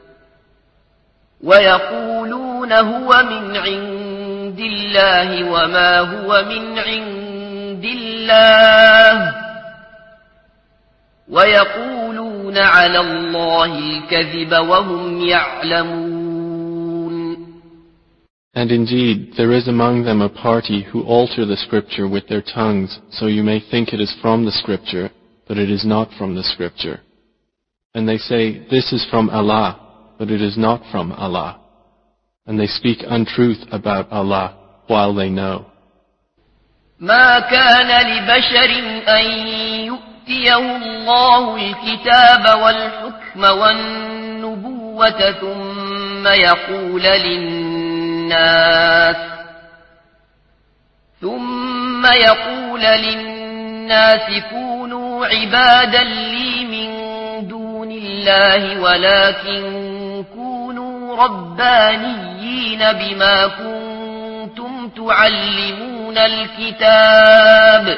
ويقولون هو من عند الله وما هو من عند الله ويقولون على الله الكذب وهم يعلمون. And indeed, there is among them a party who alter the scripture with their tongues, so you may think it is from the scripture, but it is not from the scripture. And they say, this is from Allah, but it is not from Allah. And they speak untruth about Allah while they know. ما كان لبشر أن يؤتيه الله الكتاب والحكم والنبوة ثم يقول للناس ثم يقول للناس كونوا عبادا لي من دون الله ولكن كونوا ربانيين بما كنتم تعلمون الكتاب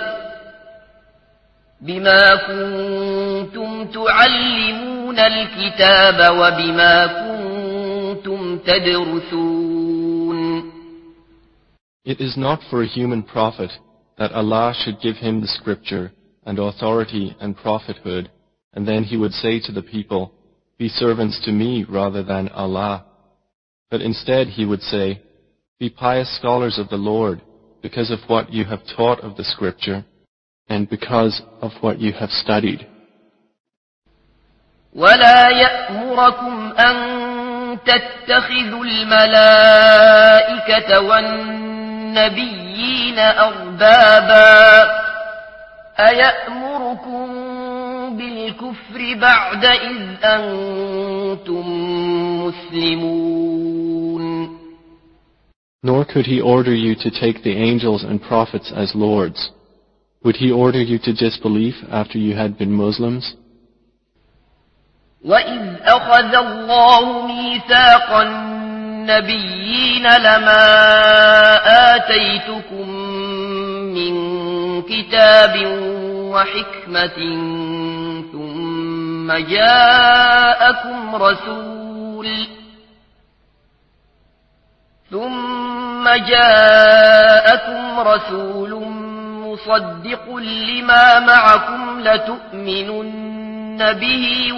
بما كنتم تعلمون الكتاب وبما كنتم تدرسون. It is not for a human prophet that Allah should give him the scripture and authority and prophethood, and then he would say to the people, be servants to me rather than Allah. But instead he would say, be pious scholars of the Lord, because of what you have taught of the scripture, and because of what you have studied. ولا يأمركم أن تتخذوا الملائكة والنبيين أربابا أيأمركم بالكفر بعد إذ أنتم مسلمون. Nor could he order you to take the angels and prophets as lords. Would he order you to disbelief after you had been Muslims? وَإِذْ أَخَذَ اللَّهُ مِيثَاقَ النَّبِيِّينَ لَمَا آتَيْتُكُم مِّن كِتَابٍ وَحِكْمَةٍ ثُمَّ جَاءَكُمْ رَسُولٌ ثُمَّ جَاءَكُمْ رَسُولٌ مصدق لما معكم لتؤمنن به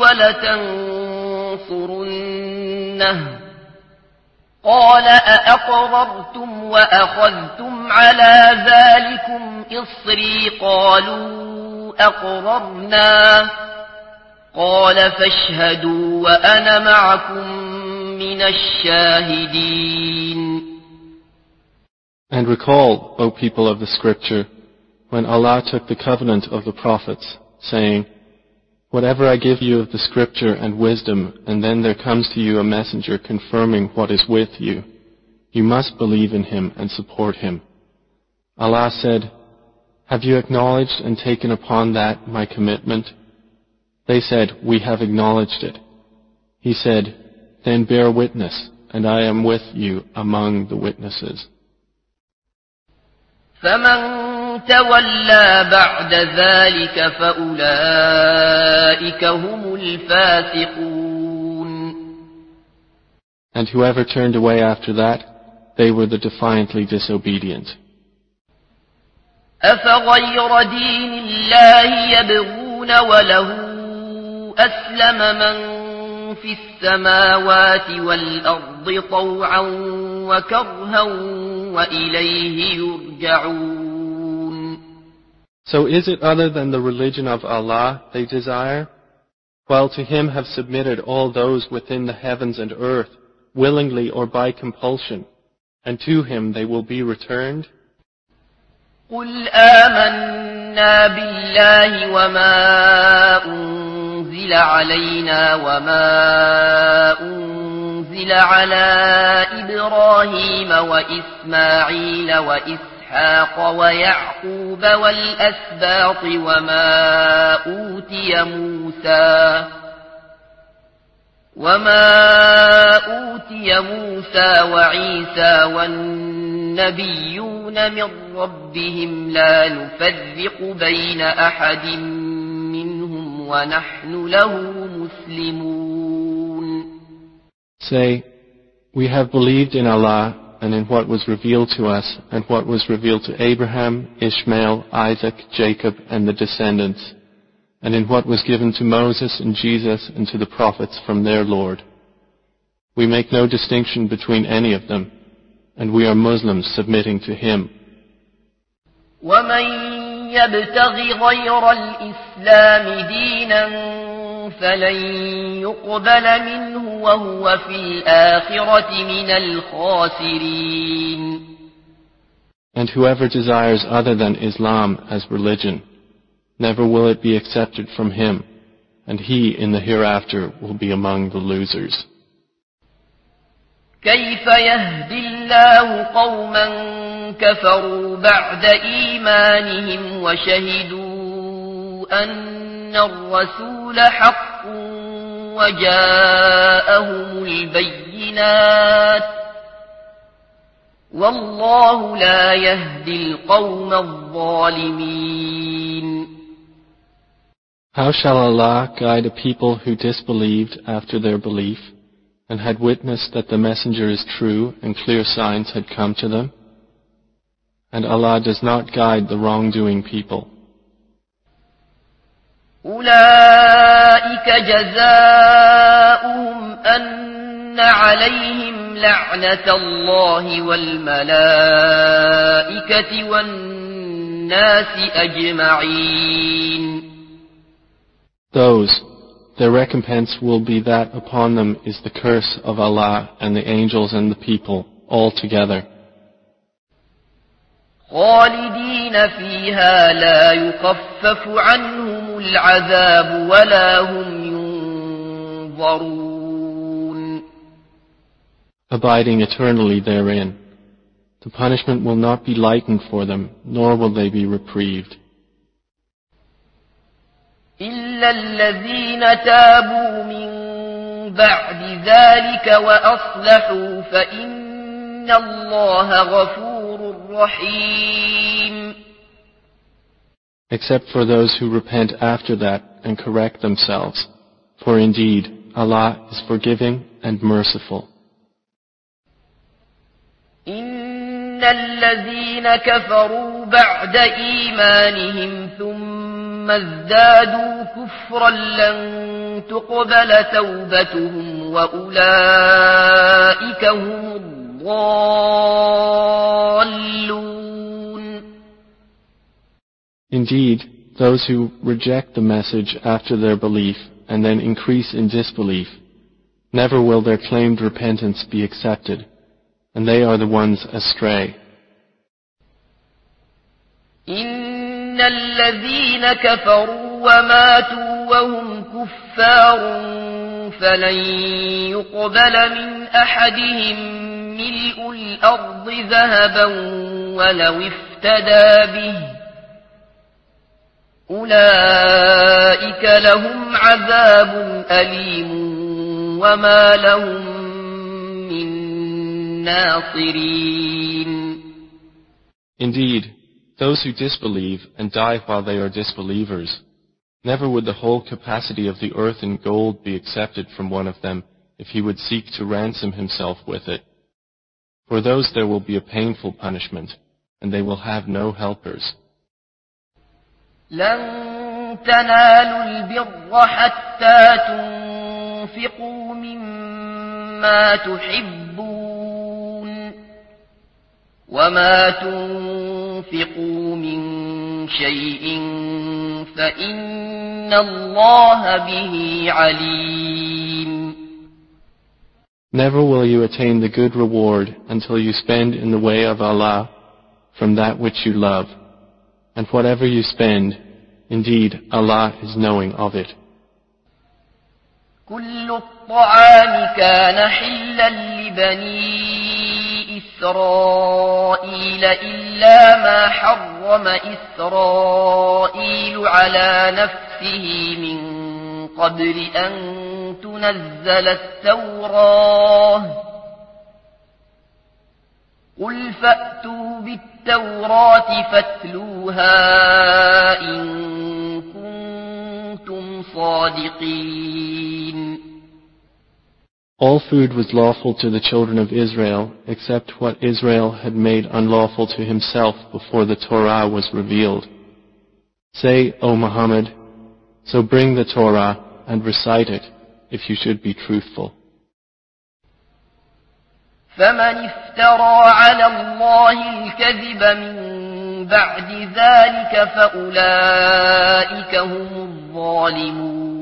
ولتنصرنه قال أأقررتم وأخذتم على ذلكم إصري قالوا أقررنا قال فاشهدوا وأنا معكم من الشاهدين. And recall, O people of the scripture, when Allah took the covenant of the prophets, saying, whatever I give you of the scripture and wisdom, and then there comes to you a messenger confirming what is with you, you must believe in him and support him. Allah said, have you acknowledged and taken upon that my commitment? They said, we have acknowledged it. He said, then bear witness, and I am with you among the witnesses. فمن تولى بعد ذلك فأولئك هم الفاسقون. And whoever turned away after that, they were the defiantly disobedient. أفغير دين الله يبغون وله أسلم من في السماوات والأرض طوعا وكرها وإليه يرجعون. So is it other than the religion of Allah they desire? While to him have submitted all those within the heavens and earth, willingly or by compulsion, and to him they will be returned? قل آمنا بالله وما أنزل علينا وما أنزل على إبراهيم وإسماعيل وإسحاق ويعقوب والأسباط وما أوتي موسى وما أوتي موسى وعيسى والنبيون من ربهم لا نفرق بين أحد منهم ونحن له مسلمون. Say, we have believed in Allah and in what was revealed to us and what was revealed to Abraham, Ishmael, Isaac, Jacob and the descendants, and in what was given to Moses and Jesus and to the prophets from their Lord. We make no distinction between any of them, and we are Muslims submitting to Him. وَمَن يَبْتَغِ غَيْرَ الْإِسْلَامِ دِينًا فَلَن يُقْبَلَ مِنْهُ وَهُوَ فِي الْآخِرَةِ مِنَ الْخَاسِرِينَ. And whoever desires other than Islam as religion, never will it be accepted from him, and he in the hereafter will be among the losers. كيف يهدي الله قوما كفروا بعد إيمانهم وشهدوا أن الرسول حق وجاءهم البينات والله لا يهدي القوم الظالمين. How shall Allah guide a people who disbelieved after their belief and had witnessed that the messenger is true and clear signs had come to them? And Allah does not guide the wrongdoing people. أولئك جزاؤهم أن عليهم لعنة الله والملائكة والناس أجمعين. Those, their recompense will be that upon them is the curse of Allah and the angels and the people all together. خالدين فيها لا يخفف عنهم العذاب ولا هم ينظرون. Abiding eternally therein, the punishment will not be lightened for them, nor will they be reprieved. إلا الذين تابوا من بعد ذلك وأصلحوا فإن الله غفور رحيم. Except for those who repent after that and correct themselves, for indeed Allah is forgiving and merciful. إن الذين كفروا بعد إيمانهم ثم ثم ازدادوا كفرا لن تقبل توبتهم وأولئك هم الضالون. Indeed, those who reject the message after their belief and then increase in disbelief, never will their claimed repentance be accepted, and they are the ones astray. إن الذين كفروا وماتوا وهم كفار فلن يقبل من أحدهم ملء الأرض ذهبا ولو افتدى به أولئك لهم عذاب أليم وما لهم من ناصرين. Indeed, those who disbelieve and die while they are disbelievers, never would the whole capacity of the earth in gold be accepted from one of them if he would seek to ransom himself with it. For those there will be a painful punishment, and they will have no helpers. لن تنالوا البر حتى تنفقوا مما تحبون وما تنفقوا من شيء فإن الله به عليم. Never will you attain the good reward until you spend in the way of Allah from that which you love. And whatever you spend, indeed Allah is knowing of it. كل الطعام كان حلا لبني إسرائيل إلا ما حرم إسرائيل على نفسه من قبل أن تنزل التوراة قل فأتوا بالتوراة فاتلوها إن كنتم صادقين. All food was lawful to the children of Israel, except what Israel had made unlawful to himself before the Torah was revealed. Say, O Muhammad, so bring the Torah and recite it, if you should be truthful. فمن افترى على الله الكذب من بعد ذلك فأولئك هم الظالمون.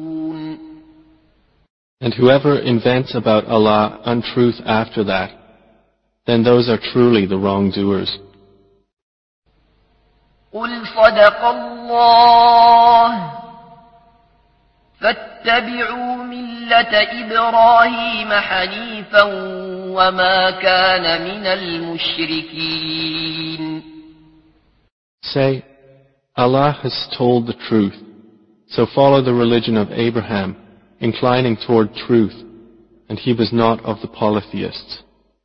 And whoever invents about Allah untruth after that, then those are truly the wrongdoers. قل صدق الله فاتبعوا ملة إبراهيم حنيفا وما كان من المشركين. Say, Allah has told the truth, so follow the religion of Abraham, inclining toward truth, and he was not of the polytheists.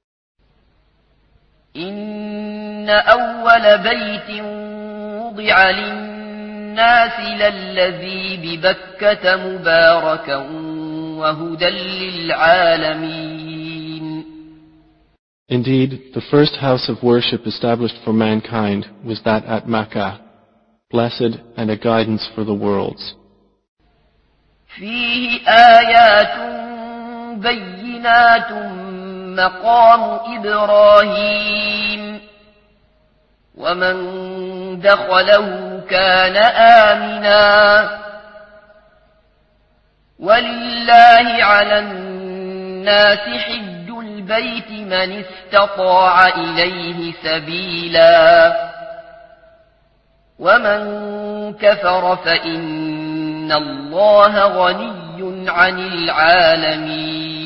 إن أول بيت وضع للناس للذي ببكة مباركا وهدى للعالمين. Indeed, the first house of worship established for mankind was that at Makkah, blessed and a guidance for the worlds. فيه آيات بينات مقام إبراهيم ومن دخله كان آمنا ولله على الناس حج البيت من استطاع إليه سبيلا ومن كفر فإن الله غني عن العالمين.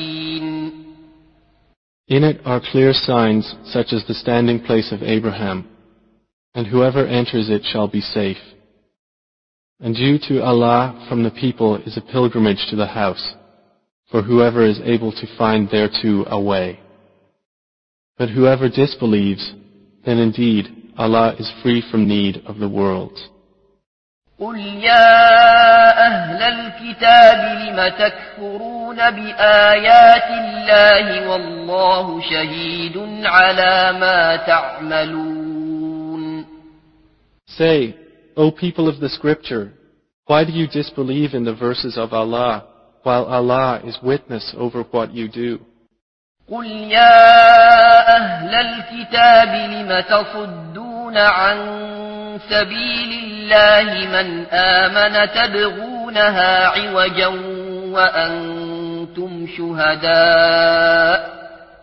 In it are clear signs such as the standing place of Abraham, and whoever enters it shall be safe. And due to Allah from the people is a pilgrimage to the house, for whoever is able to find thereto a way. But whoever disbelieves, then indeed Allah is free from need of the worlds. قل يا أهل الكتاب لم تكفرون بآيات الله والله شهيد على ما تعملون. Say, O people of the scripture, why do you disbelieve in the verses of Allah, while Allah is witness over what you do? قل يا أهل الكتاب لم تصدون عن سبيل الله من آمن تبغونها عوجا وأنتم شهداء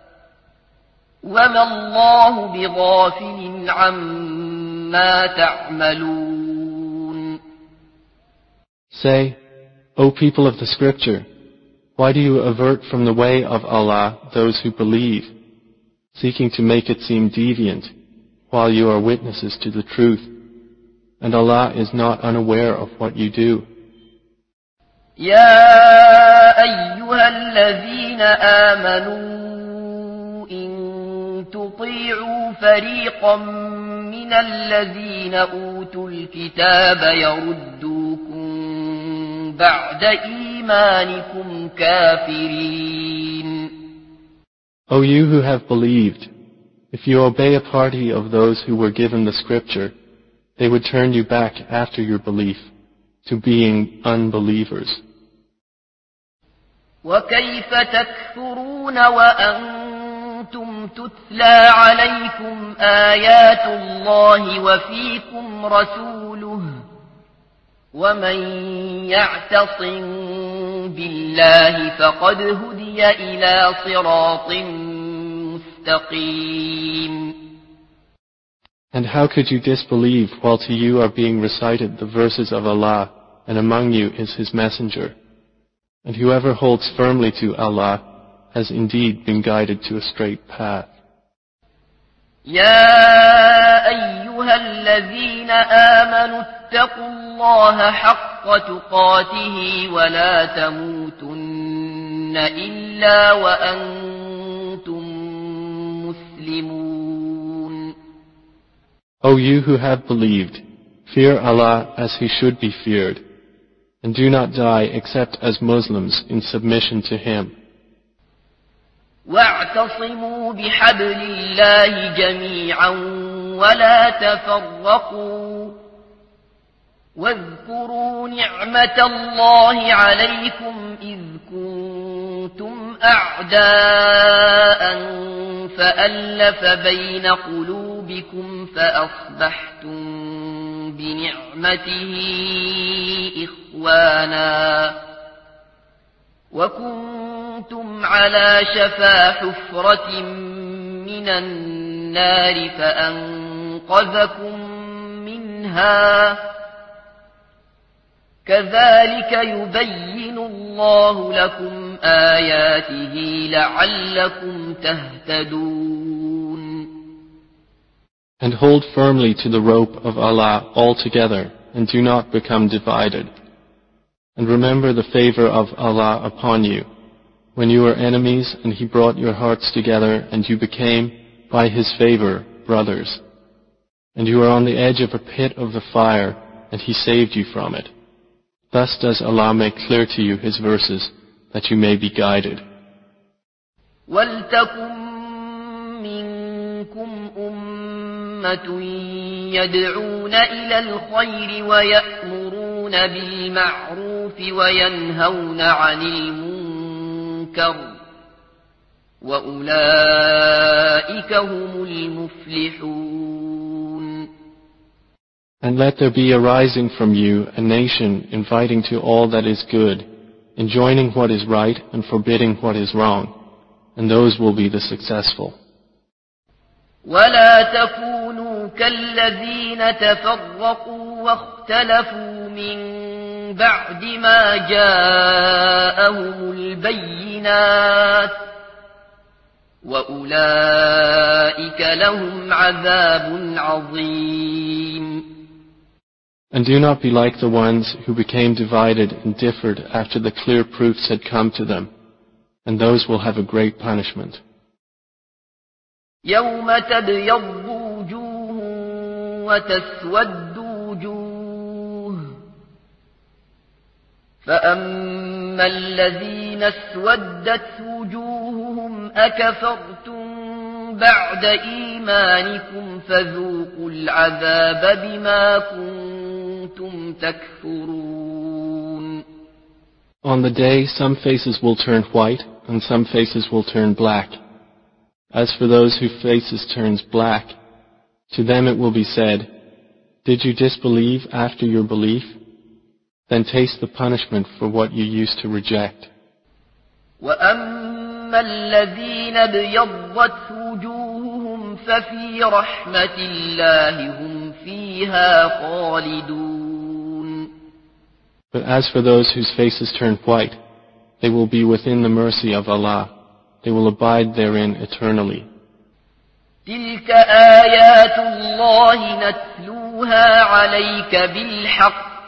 وما الله بغافل عما تعملون. Say, O people of the scripture, why do you avert from the way of Allah those who believe, seeking to make it seem deviant, while you are witnesses to the truth, and Allah is not unaware of what you do? يا أيها الذين آمنوا إن تطيعوا فريقا من الذين أوتوا الكتاب يردوكم بعد إيمانكم كافرين. O you who have believed, if you obey a party of those who were given the scripture, they would turn you back after your belief to being unbelievers. وكيف تكفرون وأنتم تتلى عليكم آيات الله وفيكم رسوله ومن يعتصم بالله فقد هدي إلى صراط مستقيم. And how could you disbelieve while to you are being recited the verses of Allah, and among you is His Messenger? And whoever holds firmly to Allah has indeed been guided to a straight path. يا أيها الذين آمنوا اتقوا الله حق تقاته ولا تموتن إلا وأنتم مسلمون. O you who have believed, fear Allah as He should be feared, and do not die except as Muslims in submission to Him. واعتصموا بحبل الله جميعا ولا تفرقوا واذكروا نعمة الله عليكم إذ كنتم أعداء فألف بين قلوبكم فأصبحتم بنعمته إخوانا وكنتم على شفا حفرة من النار فأنقذكم منها كذلك يبين الله لكم آياته لعلكم تهتدون. And hold firmly to the rope of Allah altogether, and do not become divided. And remember the favor of Allah upon you, when you were enemies and He brought your hearts together and you became, by His favor, brothers. And you were on the edge of a pit of the fire, and He saved you from it. Thus does Allah make clear to you His verses, that you may be guided. وَلْتَكُن مِّنكُمْ أُمَّةٌ يَدْعُونَ إِلَى الْخَيْرِ وَيَأْمُرُونَ بِالْمَعْرُوفِ وَيَنْهَوْنَ عَنِ الْمُنكَرِ وَأُولَئِكَ هُمُ الْمُفْلِحُونَ. And let there be arising from you a nation inviting to all that is good, enjoining what is right and forbidding what is wrong, and those will be the successful. ولا تكونوا كالذين تفرقوا واختلفوا من بعد ما جاءهم البينات وأولئك لهم عذاب عظيم. And do not be like the ones who became divided and differed after the clear proofs had come to them, and those will have a great punishment. يوم تبيض وجوه وتسود وجوه فأما الذين اسودت وجوههم أكفرتم بعد إيمانكم فذوقوا العذاب بما كنتم تكفرون. On the day some faces will turn white and some faces will turn black. As for those whose faces turns black, to them it will be said, did you disbelieve after your belief? Then taste the punishment for what you used to reject. وَأَمَّا الَّذِينَ ابْيَضَّتْ وُجُوهُهُمْ فَفِي رَحْمَةِ اللَّهِ هُمْ فِيهَا خَالِدُونَ. But as for those whose faces turn white, they will be within the mercy of Allah. They will abide therein eternally. تِلْكَ آيَاتُ اللَّهِ نَتْلُوهَا عَلَيْكَ بِالْحَقِّ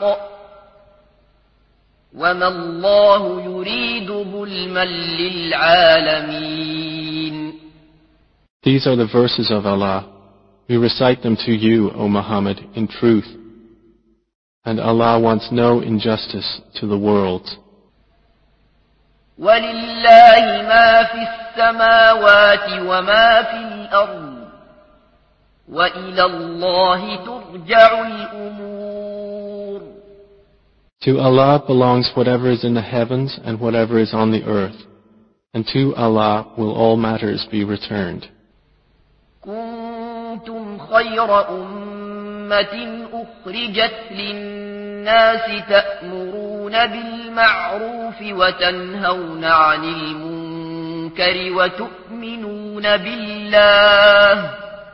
وَمَا اللَّهُ يُرِيدُ ظُلْمًا لِلْعَالَمِينَ. These are the verses of Allah. We recite them to you, O Muhammad, in truth. And Allah wants no injustice to the worlds. وَلِلَّهِ مَا فِي السَّمَاوَاتِ وَمَا فِي الْأَرْضِ وَإِلَى اللَّهِ تُرْجَعُ الْأُمُورُ. To Allah belongs whatever is in the heavens and whatever is on the earth, and to Allah will all matters be returned. كُنتُمْ خَيْرَ أُمَّةٍ أُخْرِجَتْ لِلنَّاسِ تَأْمُرُونَ بِالْمَعْرُوفِ وَتَنْهَوْنَ عَنِ الْمُنكَرِ وَتُؤْمِنُونَ بِاللَّهِ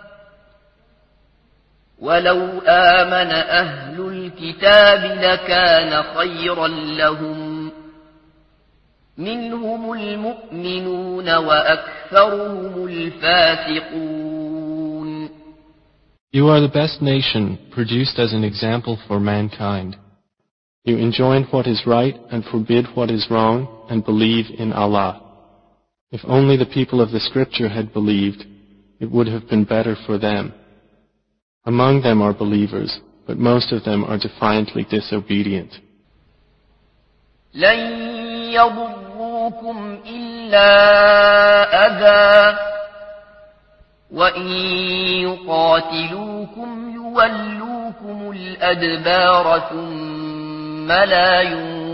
وَلَوْ آمَنَ أَهْلُ الْكِتَابِ لَكَانَ خَيْرًا لَهُمْ مِنْهُمُ الْمُؤْمِنُونَ وَأَكْثَرُهُمُ الْفَاسِقُونَ. You are the best nation produced as an example for mankind. You enjoin what is right and forbid what is wrong and believe in Allah. If only the people of the scripture had believed, it would have been better for them. Among them are believers, but most of them are defiantly disobedient. لن يضروكم إلا أذى وإن يقاتلوكم يولوكم الأدبار ثم لا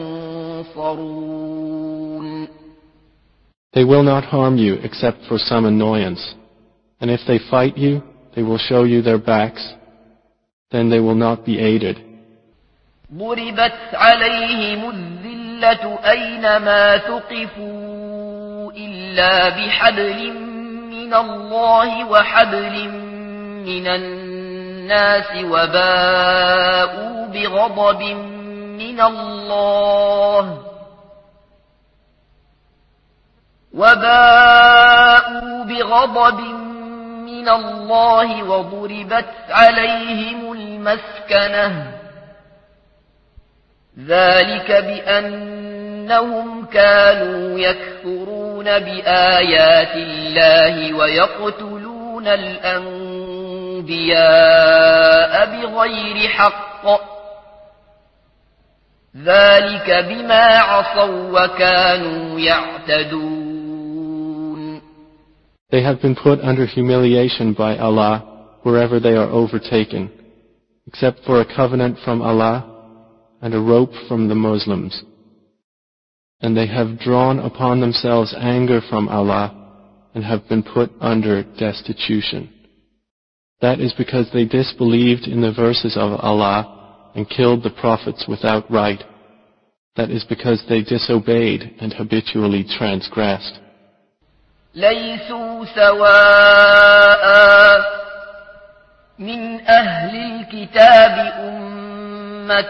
ينصرون. They will not harm you except for some annoyance, and if they fight you, they will show you their backs, then they will not be aided. ضربت عليهم الذلة أينما ثقفوا إلا بحبل من الله وحبل من الناس وباءوا بغضب من الله وباءوا بغضب من من الله وضربت عليهم المسكنة ذلك بأنهم كانوا يكفرون بآيات الله ويقتلون الأنبياء بغير حق ذلك بما عصوا وكانوا يعتدون. They have been put under humiliation by Allah wherever they are overtaken, except for a covenant from Allah and a rope from the Muslims. And they have drawn upon themselves anger from Allah and have been put under destitution. That is because they disbelieved in the verses of Allah and killed the prophets without right. That is because they disobeyed and habitually transgressed. ليسوا سواء من أهل الكتاب أمة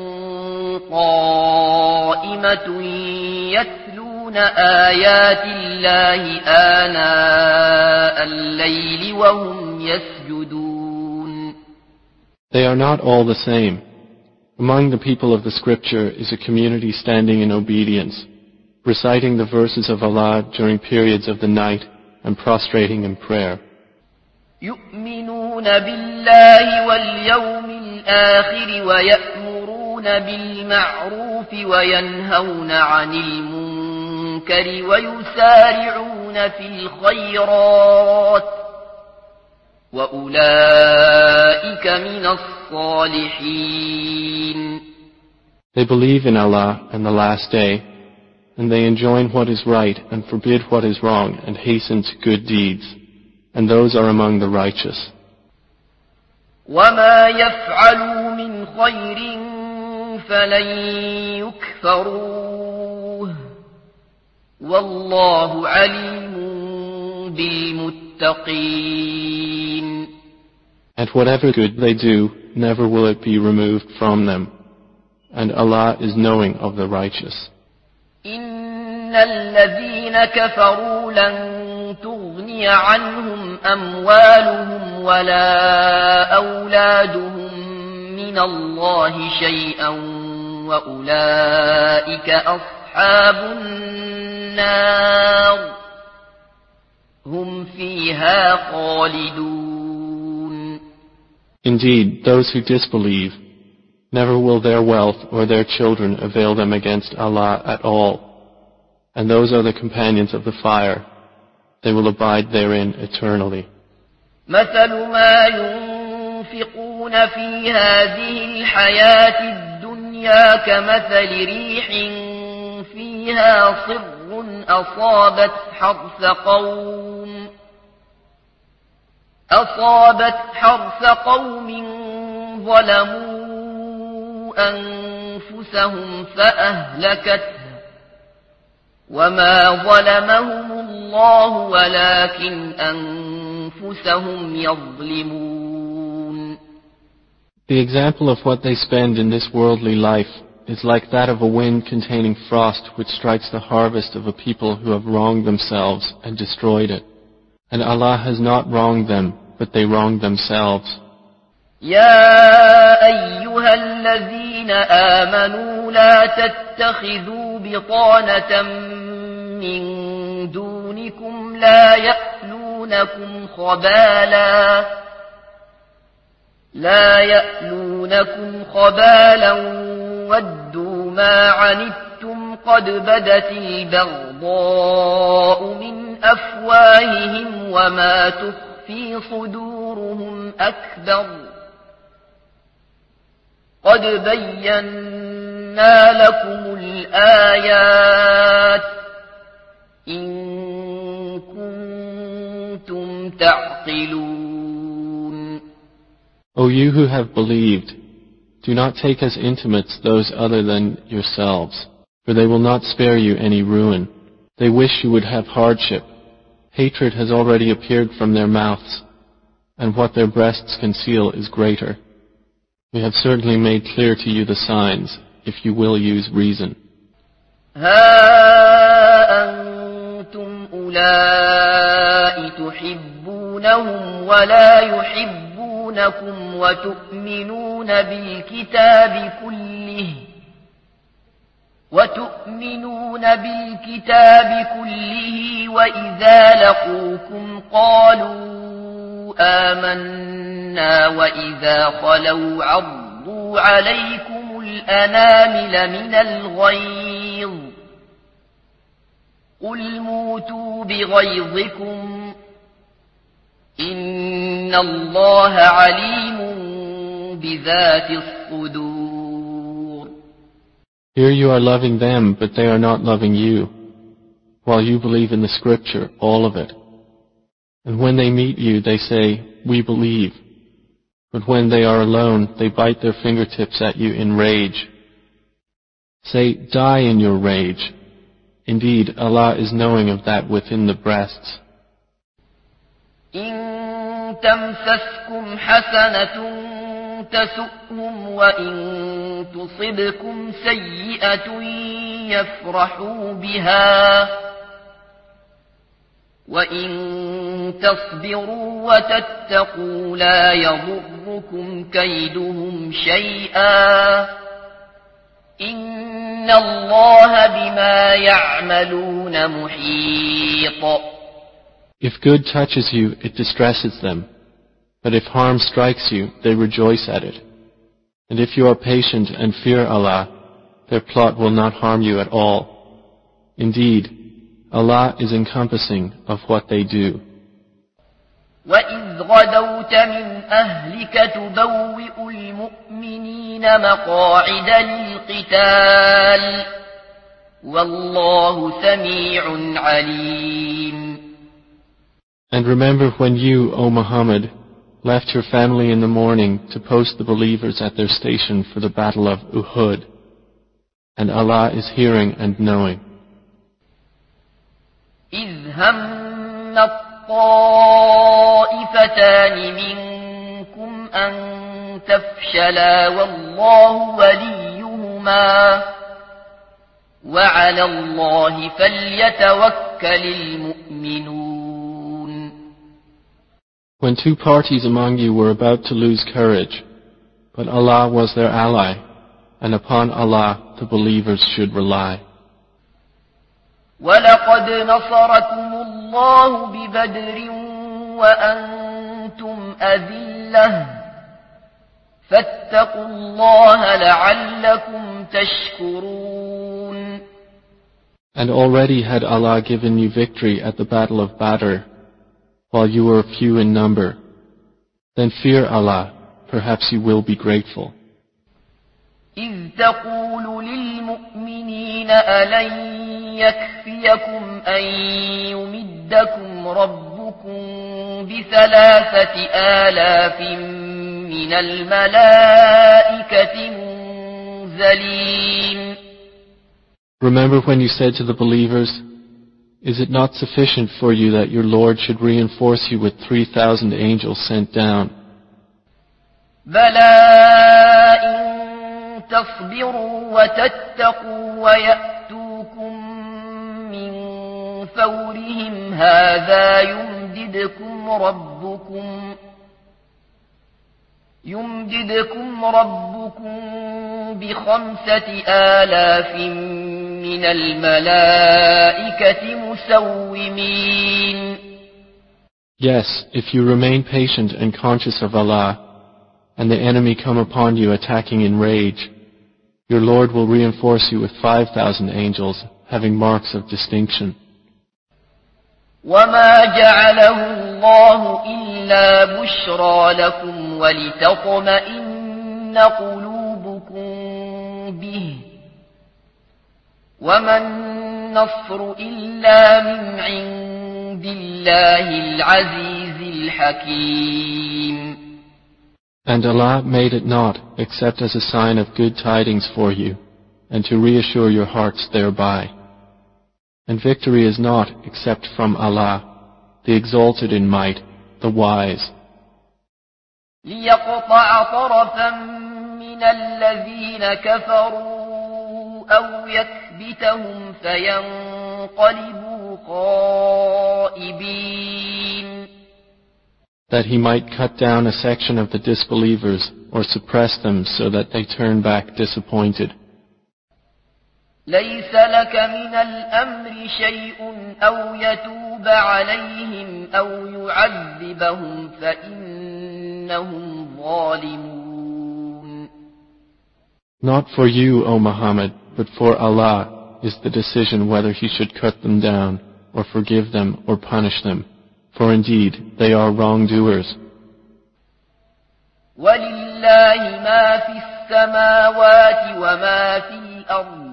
قائمة يتلون آيات الله آناء الليل وهم يسجدون. They are not all the same. Among the people of the scripture is a community standing in obedience, reciting the verses of Allah during periods of the night and prostrating in prayer. يؤمنون بالله واليوم الآخر ويأمرون بالمعروف وينهون عن المنكر ويسارعون في الخيرات وأولئك من الصالحين. They believe in Allah and the last day, and they enjoin what is right and forbid what is wrong and hasten to good deeds, and those are among the righteous. وما يفعلوا من خير فلن يكفروه والله عليم بالمتقين. And whatever good they do, never will it be removed from them, and Allah is knowing of the righteous. إن الذين كفروا لن تغني عنهم أموالهم ولا أولادهم من الله شيئا وأولئك أصحاب النار هم فيها خالدون. Indeed, those who disbelieve, never will their wealth or their children avail them against Allah at all, and those are the companions of the fire. They will abide therein eternally. مثل ما ينفقون في هذه الحياة الدنيا كمثل ريح فيها صر أصابت حرث قوم أصابت حرث قوم ظلموا أنفسهم فأهلكته وما ظلمهم الله ولكن أنفسهم يظلمون. The example of what they spend in this worldly life is like that of a wind containing frost which strikes the harvest of a people who have wronged themselves and destroyed it. And Allah has not wronged them, but they wronged themselves. يا أيها الذين آمنوا لا تتخذوا بطانة من دونكم لا يألونكم خبالا لا يألونكم خبالا ودوا ما عنتم قد بدت البغضاء من أفواههم وما تخفي صدورهم أكبر قد بينا لكم الآيات إن كنتم تعقلون. O you who have believed, do not take as intimates those other than yourselves, for they will not spare you any ruin. They wish you would have hardship. Hatred has already appeared from their mouths, and what their breasts conceal is greater. We have certainly made clear to you the signs, if you will use reason. ها أنتم أولئك تحبون تحبونهم ولا يحبونكم وتؤمنون بالكتاب كله وتؤمنون بالكتاب كله وإذا لقوكم قالوا آمنا وإذا خلوا عضوا عليكم الأنامل من الغيظ قل موتوا بغيظكم إن الله عليم بذات الصدور. Here you are loving them, but they are not loving you, while you believe in the scripture, all of it. And when they meet you, they say, we believe. But when they are alone, they bite their fingertips at you in rage. Say, die in your rage. Indeed, Allah is knowing of that within the breasts. إن تمسسكم حسنة تسؤهم وإن تصبكم سيئة يفرحوا بها وإن تصبروا وتتقوا لا يضركم كيدهم شيئا إن الله بما يعملون محيط. If good touches you, it distresses them. But if harm strikes you, they rejoice at it. And if you are patient and fear Allah, their plot will not harm you at all. Indeed, Allah is encompassing of what they do. وَإِذْ غَدَوْتَ مِنْ أَهْلِكَ تُبَوِّئُ الْمُؤْمِنِينَ مَقَاعِدَ لِلْقِتَالِ وَاللَّهُ سَمِيعٌ عَلِيمٌ. And remember when you, O Muhammad, left your family in the morning to post the believers at their station for the battle of Uhud. And Allah is hearing and knowing. إِذْ هَمَّ الطَّائِفَتَانِ مِنْكُمْ أَنْ تَفْشَلَا وَاللَّهُ وَلِيُّهُمَا وَعَلَى اللَّهِ فَلْيَتَوَكَّلِ الْمُؤْمِنُونَ. When two parties among you were about to lose courage, but Allah was their ally, and upon Allah the believers should rely. وَلَقَدْ نَصَرَكُمُ اللَّهُ بِبَدْرٍ وَأَنْتُمْ أَذِلَّةٌ فَاتَّقُوا اللَّهَ لَعَلَّكُمْ تَشْكُرُونَ. And already had Allah given you victory at the battle of Badr, while you were few in number. Then fear Allah, perhaps you will be grateful. إِذْ تَقُولُ لِلْمُؤْمِنِينَ أَلَنْ يَكْفِيَكُمْ أَنْ يُمِدَّكُمْ رَبُّكُمْ بِثَلَاثَةِ آلَافٍ مِنَ الْمَلَائِكَةِ مُنْزَلِينَ. Remember when you said to the believers, is it not sufficient for you that your Lord should reinforce you with three thousand angels sent down? بَلَى إِن تَصْبِرُوا وَتَتَّقُوا وَيَأْتُوكُم مِّن فَوْرِهِمْ هَٰذَا يُمْدِدْكُمْ رَبُّكُمْ يُمْدِدْكُمْ رَبُّكُم بِخَمْسَةِ آلَافٍ مِّنَ الْمَلَائِكَةِ مُسَوِّمِينَ. Yes, if you remain patient and conscious of Allah, and the enemy come upon you attacking in rage, your Lord will reinforce you with five thousand angels having marks of distinction. وَمَا جَعَلَهُ اللَّهُ إِلَّا بُشْرَى لَكُمْ وَلِتَطْمَئِنَّ قُلُوبُكُم بِهِ وَمَا النَّصْرُ إِلَّا مِنْ عِندِ اللَّهِ الْعَزِيزِ الْحَكِيمِ. And Allah made it not except as a sign of good tidings for you, and to reassure your hearts thereby. And victory is not except from Allah, the exalted in might, the wise. لِيَقْطَعَ طَرَفًا مِّنَ الَّذِينَ كَفَرُوا أَوْ يَكْبِتَهُمْ فَيَنقَلِبُوا خَائِبِينَ. that he might cut down a section of the disbelievers or suppress them so that they turn back disappointed. ليس لك من الأمر شيء أو يتوب عليهم أو يعذبهم فإنهم ظالمون. Not for you, O Muhammad, but for Allah is the decision whether He should cut them down or forgive them or punish them, for indeed they are wrongdoers. وَلِلَّهِ مَا فِي السَّمَاوَاتِ وَمَا فِي الْأَرْضِ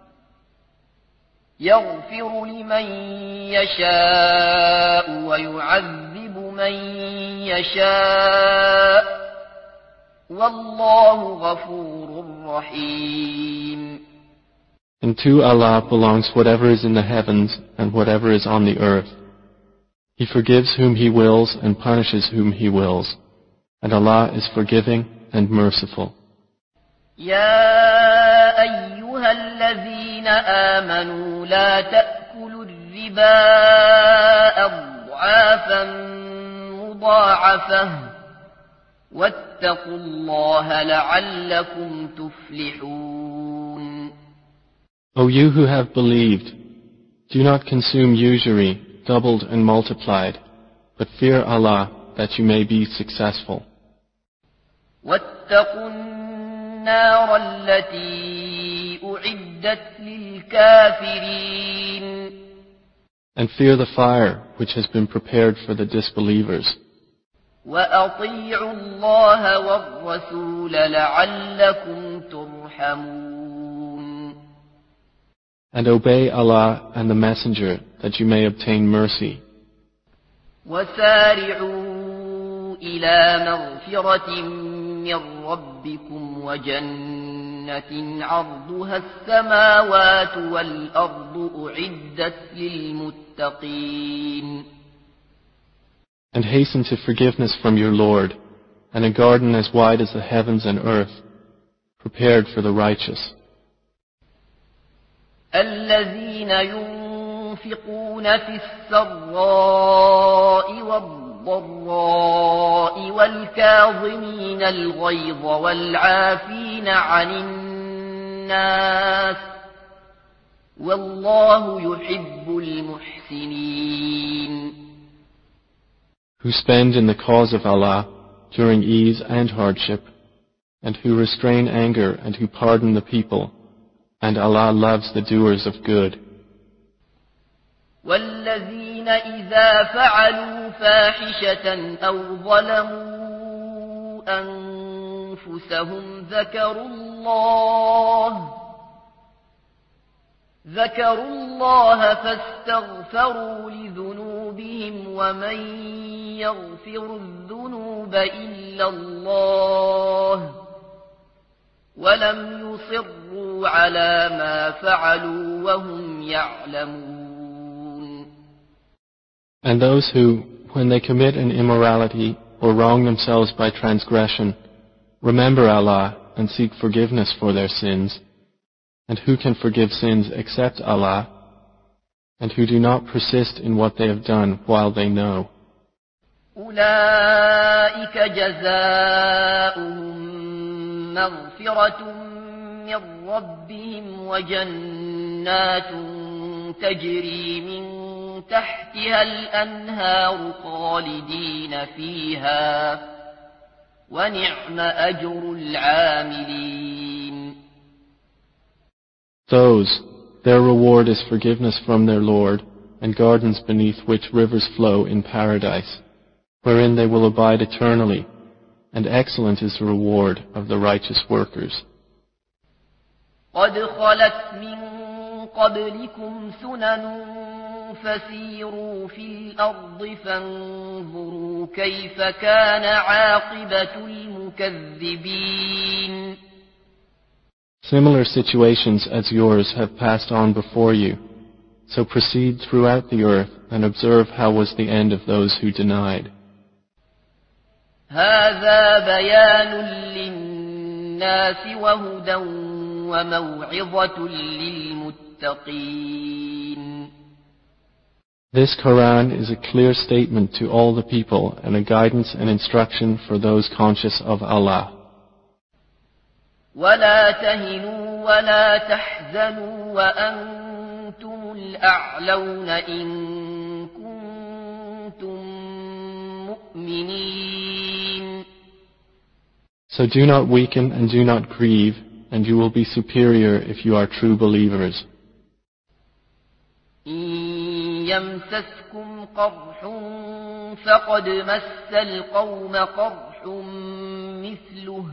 يَغْفِرُ لِمَن يَشَاءُ وَيُعَذِّبُ مَن يَشَاءُ وَاللَّهُ غَفُورٌ رَّحِيمٌ. And to Allah belongs whatever is in the heavens and whatever is on the earth. He forgives whom He wills and punishes whom He wills. And Allah is forgiving and merciful. يا أيها الذين آمنوا لا تأكلوا الربا أضعافا مضاعفة واتقوا الله لعلكم تفلحون. O you who have believed, do not consume usury doubled and multiplied, but fear Allah that you may be successful. واتقوا النار التي أعدت للكافرين. And fear the fire which has been prepared for the disbelievers. وأطيعوا الله والرسول لعلكم ترحمون. And obey Allah and the Messenger that you may obtain mercy. وسارعوا إلى مغفرة من ربكم وجنة عرضها السماوات والأرض أعدت للمتقين. And hasten to forgiveness from your Lord, and a garden as wide as the heavens and earth, prepared for the righteous. الذين ينفقون في السراء والضراء والكاظمين الغيظ والعافين عن الناس والله يحب المحسنين. Who spend in the cause of Allah during ease and hardship, and who restrain anger and who pardon the people, and Allah loves the doers of good. والذين إذا فعلوا فاحشة أو ظلموا أنفسهم ذكروا الله ذكروا الله فاستغفروا لذنوبهم ومن يغفر الذنوب إلا الله ولم يصروا على ما فعلوا وهم يعلمون. And those who, when they commit an immorality or wrong themselves by transgression, remember Allah and seek forgiveness for their sins, and who can forgive sins except Allah, and who do not persist in what they have done while they know. أولئك جزاؤهم مغفرة من ربهم وجنات تجري من تحتها الأنهار خالدين فيها ونعم أجر العاملين. Those, their reward is forgiveness from their Lord, and gardens beneath which rivers flow in paradise, wherein they will abide eternally, and excellent is the reward of the righteous workers. قد خلت من قبلكم سنن فسيروا في الأرض فانظروا كيف كان عاقبة المكذبين. Similar situations as yours have passed on before you, so proceed throughout the earth and observe how was the end of those who denied. هذا بيان للناس وهدى وموعظة للمتقين. This Quran is a clear statement to all the people and a guidance and instruction for those conscious of Allah. ولا تهنوا ولا تحزنوا وأنتم الأعلون إن كنتم مؤمنين. So do not weaken and do not grieve, and you will be superior if you are true believers. إن يمسسكم قرح فقد مس القوم قرح مثله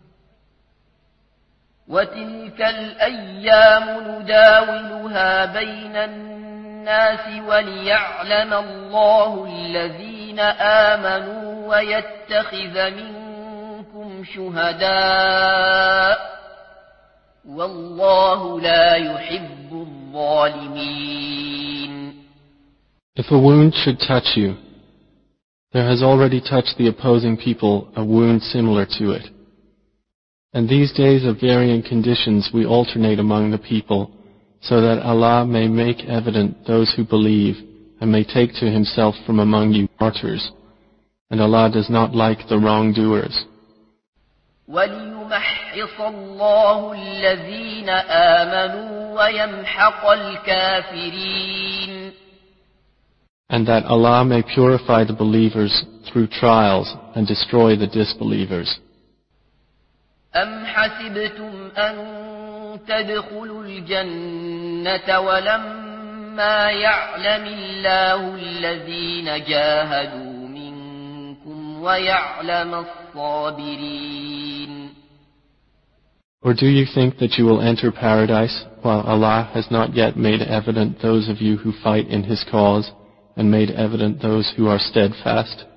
وتلك الأيام نداولها بين الناس وليعلم الله الذين آمنوا ويتخذ منكم شهداء والله لا يحب الظالمين. If a wound should touch you, there has already touched the opposing people a wound similar to it. And these days of varying conditions we alternate among the people, so that Allah may make evident those who believe, and may take to Himself from among you martyrs. And Allah does not like the wrongdoers. وَلِيُمَحِّصَ اللَّهُ الَّذِينَ آمَنُوا وَيَمْحَقَ الْكَافِرِينَ. And that Allah may purify the believers through trials and destroy the disbelievers. أَمْ حَسِبْتُمْ أَن تَدْخُلُوا الْجَنَّةَ وَلَمَّا يَعْلَمِ اللَّهُ الَّذِينَ جَاهَدُوا مِنكُمْ وَيَعْلَمَ الصَّابِرِينَ. Or do you think that you will enter paradise while Allah has not yet made evident those of you who fight in His cause, and made evident those who are steadfast?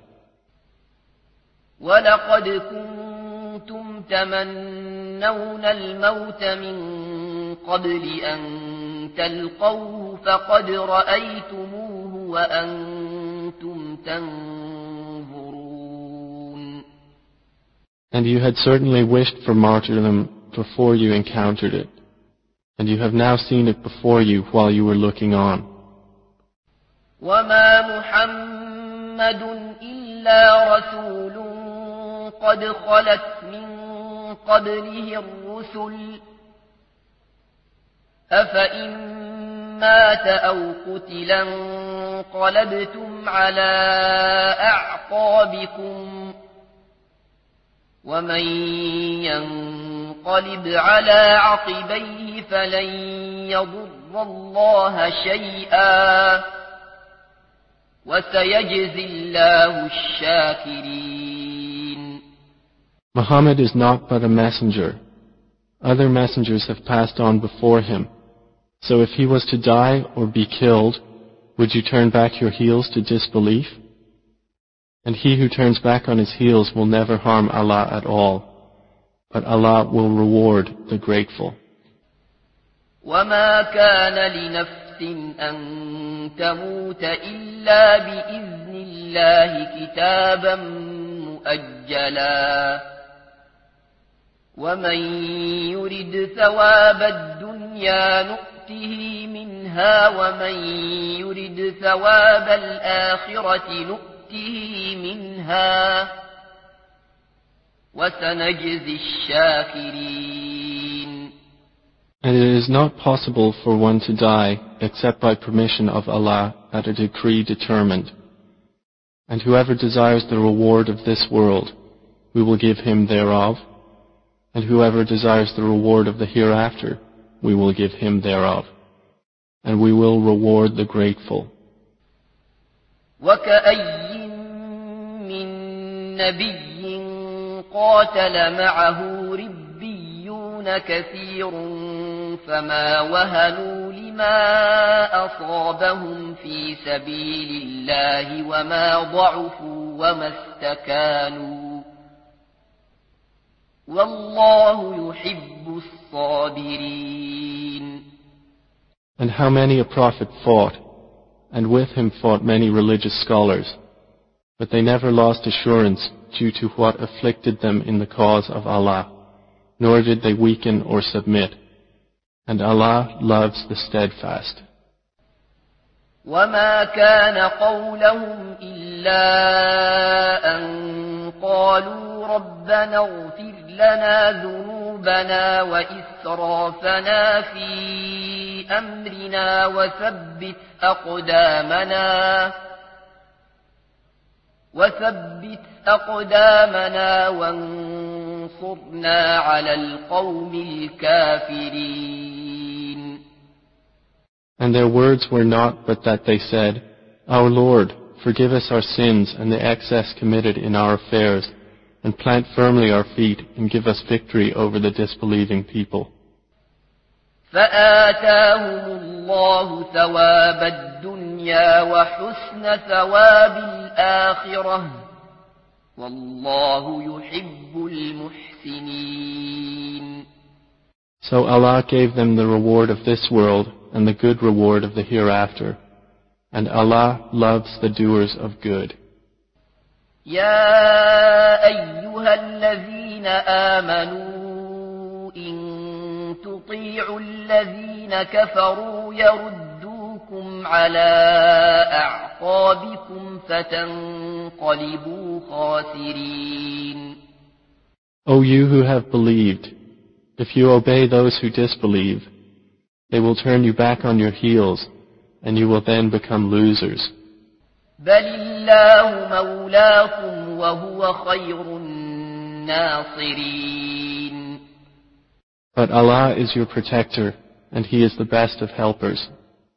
وَلَقَدْ كُنْتُمْ تَمَنَّوْنَ الْمَوْتَ مِنْ قَبْلِ أَنْ تَلْقَوْهُ فَقَدْ رَأَيْتُمُوهُ وَأَنْتُمْ تَنْظُرُونَ. And you had certainly wished for martyrdom before you encountered it, and you have now seen it before you while you were looking on. وَمَا مُحَمَّدٌ إِلَّا رَسُولٌ قَدْ خَلَتْ مِنْ قَبْلِهِ الرُّسُلُ أَفَإِنْ مَاتَ أَوْ قُتِلَ انقَلَبْتُمْ عَلَى أَعْقَابِكُمْ وَمَنْ يَنقَلِبْ عَلَى عَقِبَيْهِ فَلَنْ يَضُرَّ اللَّهَ شَيْئًا وَسَيَجْزِي اللَّهُ الشَّاكِرِينَ. Muhammad is not but a messenger. Other messengers have passed on before him. So if he was to die or be killed, would you turn back your heels to disbelief? And he who turns back on his heels will never harm Allah at all, but Allah will reward the grateful. وَمَا كَانَ لِنَفْسٍ أَن تَمُوتَ إِلَّا بِإِذْنِ اللَّهِ كِتَابًا مُؤَجَّلًا وَمَن يُرِدْ ثَوَابَ الدُّنْيَا نُؤْتِهِ مِنْهَا وَمَن يُرِدْ ثَوَابَ الْآخِرَةِ نُؤْتِهِ مِنْهَا وَسَنَجْزِي الشَّاكِرِينَ. And it is not possible for one to die except by permission of Allah at a decree determined. And whoever desires the reward of this world, we will give him thereof. And whoever desires the reward of the hereafter, we will give him thereof. And we will reward the grateful. وَكَأَيٍّ مِّن نَّبِيٍّ قَاتَلَ مَعَهُ رِبِّيُّونَ كَثِيرٌ فما وهنوا لما أصابهم في سبيل الله وما ضعفوا وما استكانوا والله يحب الصابرين. And how many a prophet fought, and with him fought many religious scholars, but they never lost assurance due to what afflicted them in the cause of Allah, nor did they weaken or submit. And Allah loves the steadfast. وما كان قولهم إلا أن قالوا ربنا اغفر لنا ذنوبنا وإسرافنا في أمرنا وثبت أقدامنا وثبت أقدامنا وانصرنا على القوم الكافرين. And their words were not but that they said, Our Lord, forgive us our sins and the excess committed in our affairs, and plant firmly our feet and give us victory over the disbelieving people. فآتاهم الله ثواب الدنيا وحسن ثواب الآخرة والله يحب المحسنين. So Allah gave them the reward of this world and the good reward of the hereafter, and Allah loves the doers of good. يا أيها الذين آمنوا إن تطيعوا الذين كفروا يردوكم على أعقابكم فتنقلبوا خاسرين. O you who have believed, if you obey those who disbelieve, they will turn you back on your heels, and you will then become losers. بل الله مولاكم وهو خير الناصرين. But Allah is your protector, and He is the best of helpers.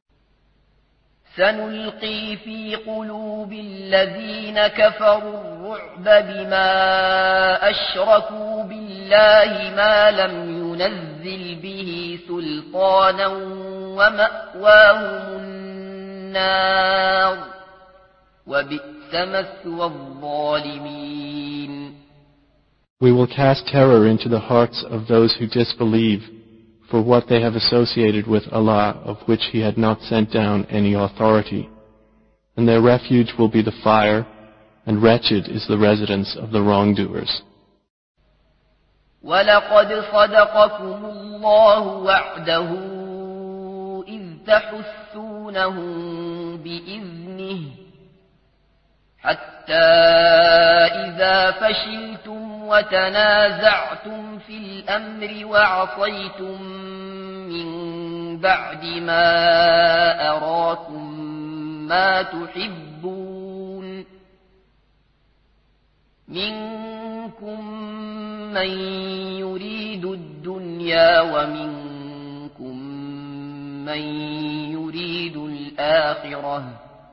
سنلقي في قلوب الذين كفروا الرعب بما أشركوا بالله ما لم ينزل به سلطانا ومأواهم النار وبئس مثوى الظالمين. We will cast terror into the hearts of those who disbelieve for what they have associated with Allah, of which He had not sent down any authority. And their refuge will be the fire, and wretched is the residence of the wrongdoers. وَلَقَدْ صَدَقَكُمُ اللَّهُ وَعْدَهُ إِذْ تَحُسُّونَهُم بِإِذْنِهِ حَتَّى إِذَا فَشِلْتُمْ وتنازعتم في الأمر وعصيتم من بعد ما أراكم ما تحبون منكم من يريد الدنيا ومنكم من يريد الآخرة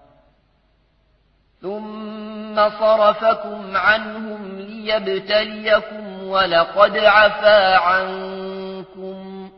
ثم صرفكم عنهم ليبتليكم ولقد عفا عنكم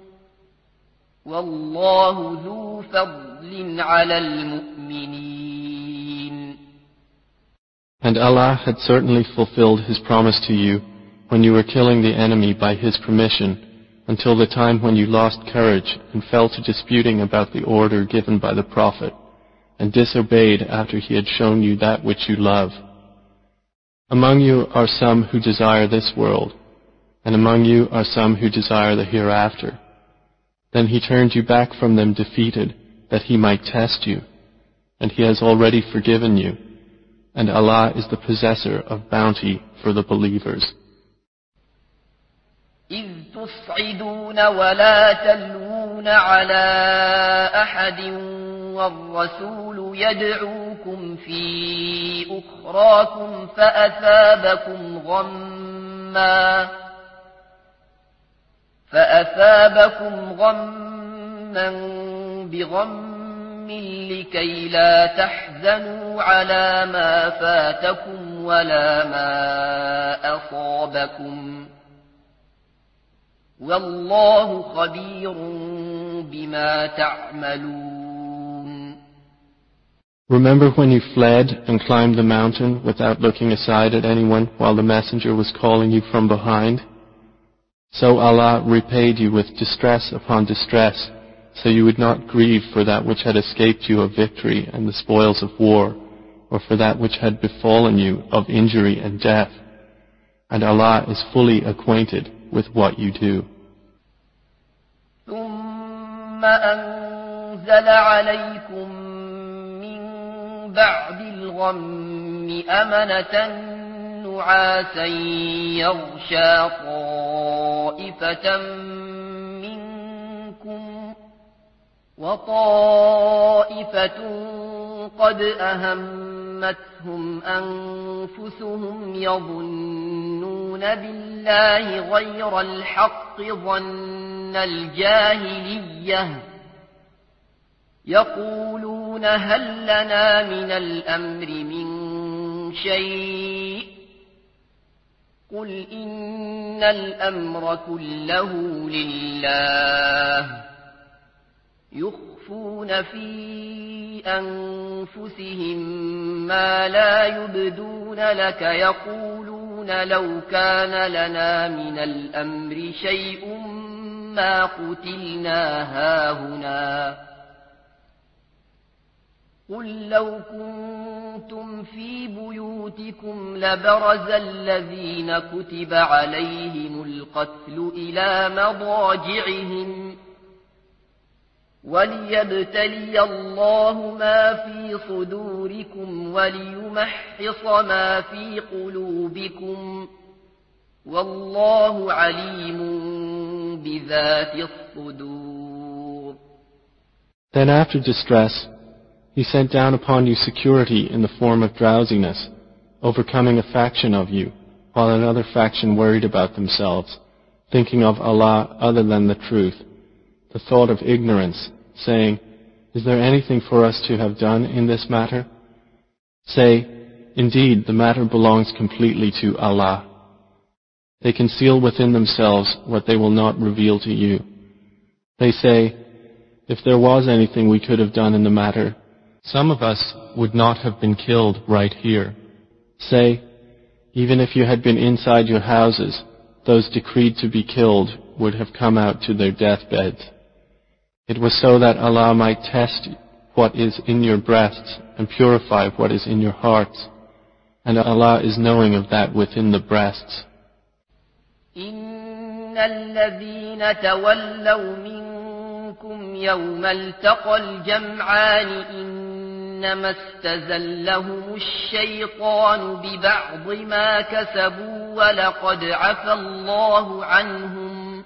والله ذو فضل على المؤمنين. And Allah had certainly fulfilled His promise to you when you were killing the enemy by His permission, until the time when you lost courage and fell to disputing about the order given by the Prophet, and disobeyed after he had shown you that which you love. Among you are some who desire this world, and among you are some who desire the hereafter. Then He turned you back from them defeated, that He might test you, and He has already forgiven you, and Allah is the possessor of bounty for the believers. إذ تصعدون ولا تلوون على أحد والرسول يدعوكم في أخراكم فأثابكم غما فأثابكم غما بغم لكي لا تحزنوا على ما فاتكم ولا ما أصابكم والله خبير بما تعملون. Remember when you fled and climbed the mountain without looking aside at anyone while the messenger was calling you from behind? So Allah repaid you with distress upon distress, so you would not grieve for that which had escaped you of victory and the spoils of war, or for that which had befallen you of injury and death. And Allah is fully acquainted with what you do. ثم أنزل عليكم بعد الغم أمنة نعاسا يغشى طائفة منكم وطائفة قد أهمتهم أنفسهم يظنون بالله غير الحق ظن الجاهلية يقولون هل لنا من الأمر من شيء قل إن الأمر كله لله يخفون في أنفسهم ما لا يبدون لك يقولون لو كان لنا من الأمر شيء ما قتلنا هاهنا قل لو كنتم في بيوتكم لبرز الذين كتب عليهم القتل إلى مضاجعهم وليبتلي الله ما في صدوركم وليمحص ما في قلوبكم والله عليم بذات الصدور. Then after distress, He sent down upon you security in the form of drowsiness, overcoming a faction of you, while another faction worried about themselves, thinking of Allah other than the truth, the thought of ignorance, saying, Is there anything for us to have done in this matter? Say, Indeed, the matter belongs completely to Allah. They conceal within themselves what they will not reveal to you. They say, If there was anything we could have done in the matter, some of us would not have been killed right here. Say, even if you had been inside your houses, those decreed to be killed would have come out to their deathbeds. It was so that Allah might test what is in your breasts and purify what is in your hearts. And Allah is knowing of that within the breasts. إن الذين تولوا منكم يوم التقى الجمعان إنما استزلهم الشيطان ببعض ما كسبوا ولقد عفى الله عنهم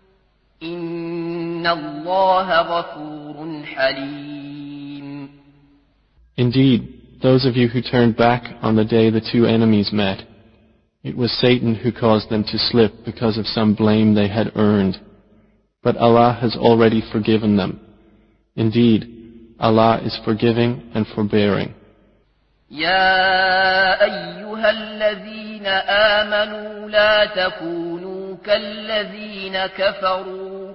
إن الله غفور حليم. Indeed, those of you who turned back on the day the two enemies met, it was Satan who caused them to slip because of some blame they had earned. But Allah has already forgiven them. Indeed, Allah is forgiving and forbearing. يا أيها الذين آمنوا لا تكونوا كالذين كفروا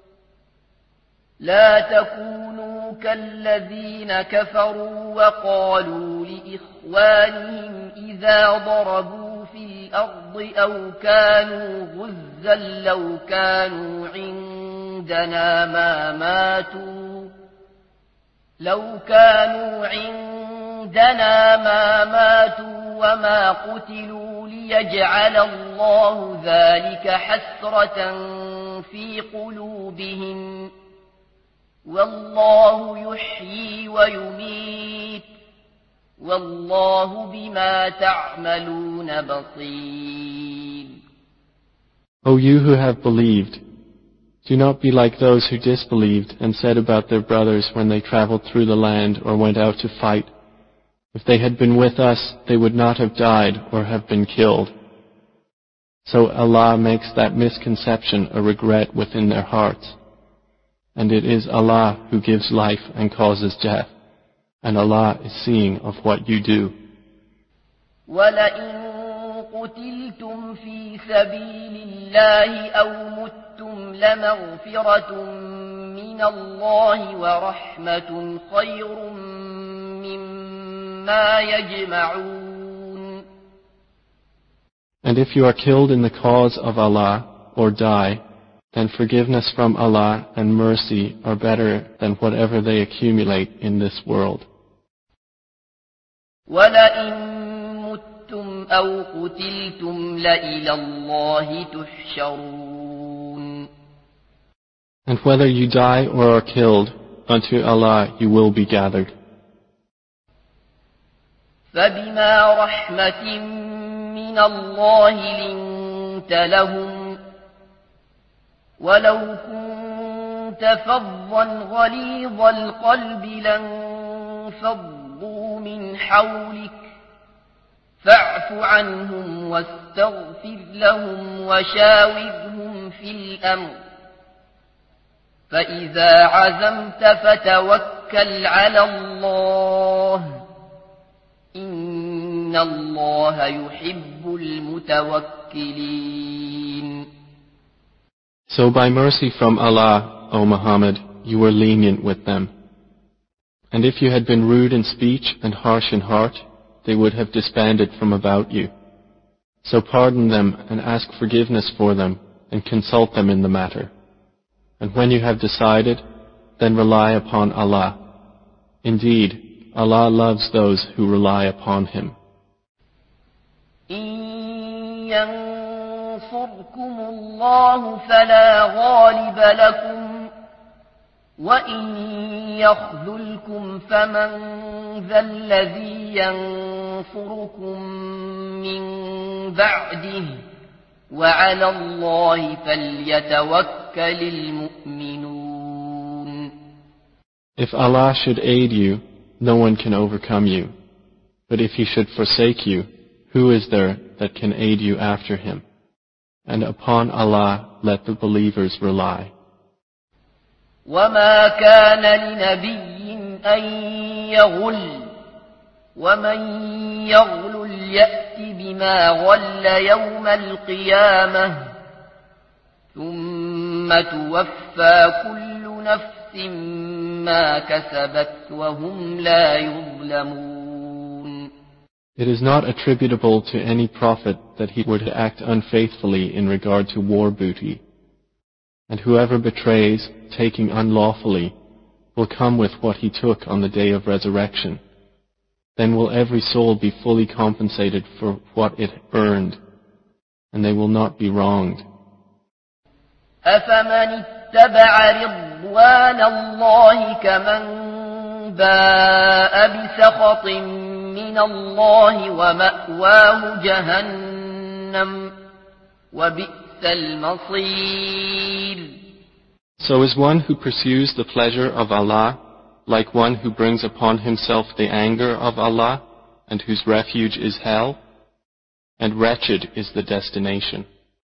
لا تكونوا كالذين كفروا وقالوا لإخوانهم إذا ضربوا في الأرض أو كانوا غزا لو كانوا عندنا ما ماتوا لو كانوا عندنا ما ماتوا وما قتلوا ليجعل الله ذلك حسرة في قلوبهم والله يحيي ويميت والله بما تعملون بصير. O you who have believed, do not be like those who disbelieved and said about their brothers when they traveled through the land or went out to fight, If they had been with us, they would not have died or have been killed. So Allah makes that misconception a regret within their hearts. And it is Allah who gives life and causes death. And Allah is seeing of what you do. وَلَئِن قُتِلْتُمْ فِي سَبِيلِ اللَّهِ أَوْ مُتُّمْ لَمَغْفِرَةٌ مِّنَ اللَّهِ وَرَحْمَةٌ خَيْرٌ مِّمَّا يَجْمَعُونَ. And if you are killed in the cause of Allah or die, then forgiveness from Allah and mercy are better than whatever they accumulate in this world. وَلَئِن مُتُّمْ أَوْ قُتِلْتُمْ لَإِلَى اللَّهِ تُحْشَرُونَ. And whether you die or are killed, unto Allah you will be gathered. فبما رحمة من الله لنت لهم ولو كنت فظا غليظ القلب لانفضوا من حولك فاعف عنهم واستغفر لهم وشاورهم في الأمر فإذا عزمت فتوكل على الله إن الله يحب المتوكلين. So by mercy from Allah, O Muhammad, you were lenient with them. And if you had been rude in speech and harsh in heart, they would have disbanded from about you. So pardon them and ask forgiveness for them and consult them in the matter. And when you have decided, then rely upon Allah. Indeed, Allah loves those who rely upon Him. إن ينصركم الله فلا غالب لكم وإن يخذلكم فمن ذا الذي ينصركم من بعده وعلى الله فليتوكل المؤمنون. If Allah should aid you, no one can overcome you. But if He should forsake you, who is there that can aid you after Him? And upon Allah let the believers rely. وما كان لنبي أن يغل ومن يغل يأت بما غل يوم القيامة ثم توفى كل نفس ما كسبت وهم لا يظلمون. It is not attributable to any prophet that he would act unfaithfully in regard to war booty. And whoever betrays, taking unlawfully, will come with what he took on the day of resurrection. Then will every soul be fully compensated for what it earned, and they will not be wronged. أفمن اتبع رضوان الله كمن باء بسخط من الله ومأواه جهنم وبئس المصير. So is one who pursues the pleasure of Allah like one who brings upon himself the anger of Allah and whose refuge is hell? And wretched is the destination.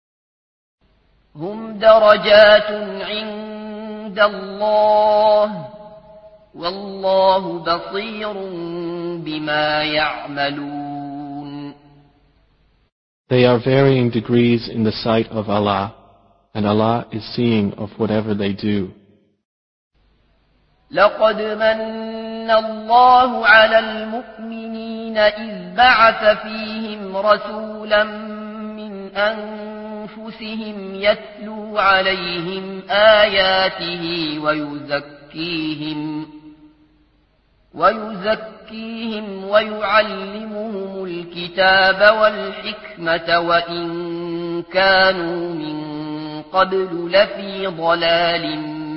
هم درجات عند الله والله بصير بما يعملون. They are varying degrees in the sight of Allah, and Allah is seeing of whatever they do. لقد من الله على المؤمنين إذ بعث فيهم رسولا من أنفسهم يتلو عليهم آياته ويزكيهم ويزكيهم ويعلمهم الكتاب والحكمة وإن كانوا من قبل لفي ضلال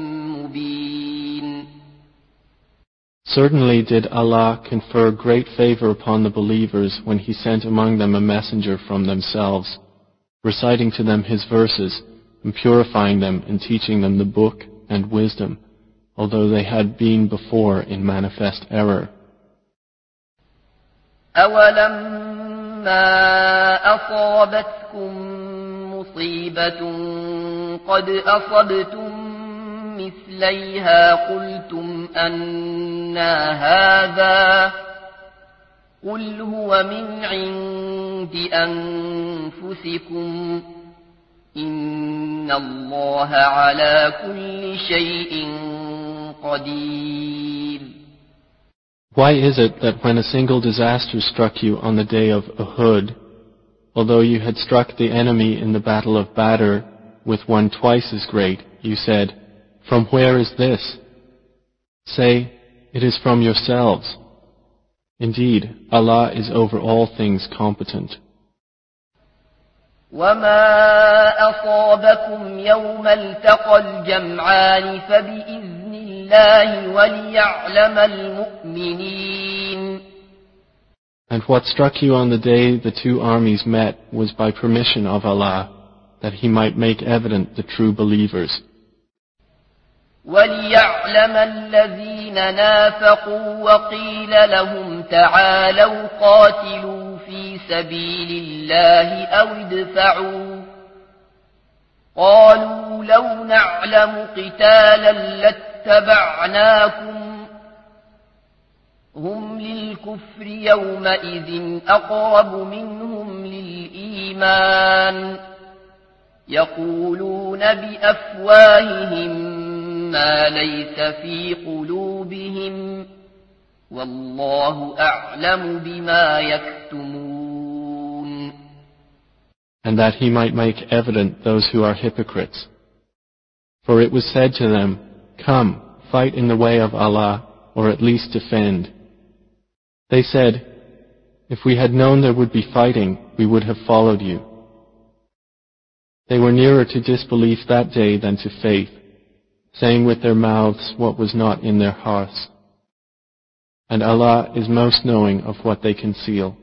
مبين. Certainly did Allah confer great favor upon the believers when He sent among them a messenger from themselves, reciting to them His verses, and purifying them and teaching them the book and wisdom, although they had been before in manifest error. أَوَلَمَّا أَصَابَتْكُم مُّصِيبَةٌ قَدْ أَصَبْتُم مثليها قلتم أنى هذا قل هو من عند أنفسكم إن الله على كل شيء قدير. Why is it that when a single disaster struck you on the day of Uhud, although you had struck the enemy in the battle of Badr with one twice as great, you said, "From where is this?" Say, "It is from yourselves." Indeed, Allah is over all things competent. وَمَا أَصَابَكُمْ يَوْمَ الْتَقَى الْجَمْعَانِ فَبِإِذْنِ اللَّهِ وَلِيَعْلَمَ الْمُؤْمِنِينَ. And what struck you on the day the two armies met was by permission of Allah, that He might make evident the true believers. وَلِيَعْلَمَ الَّذِينَ نَافَقُوا وَقِيلَ لَهُمْ تَعَالَوْا قَاتِلُوا فِي سَبِيلِ اللَّهِ أَوِ ادْفَعُوا قَالُوا لَوْ نَعْلَمُ قِتَالًا لَاتَّبَعْنَاكُمْ هُمْ لِلْكُفْرِ يَوْمَئِذٍ أَقْرَبُ مِنْهُمْ لِلْإِيمَانِ يَقُولُونَ بِأَفْوَاهِهِمْ ما ليس في قلوبهم والله أعلم بما يكتمون. And that He might make evident those who are hypocrites. For it was said to them, Come, fight in the way of Allah, or at least defend. They said, If we had known there would be fighting, we would have followed you. They were nearer to disbelief that day than to faith, saying with their mouths what was not in their hearts. And Allah is most knowing of what they conceal.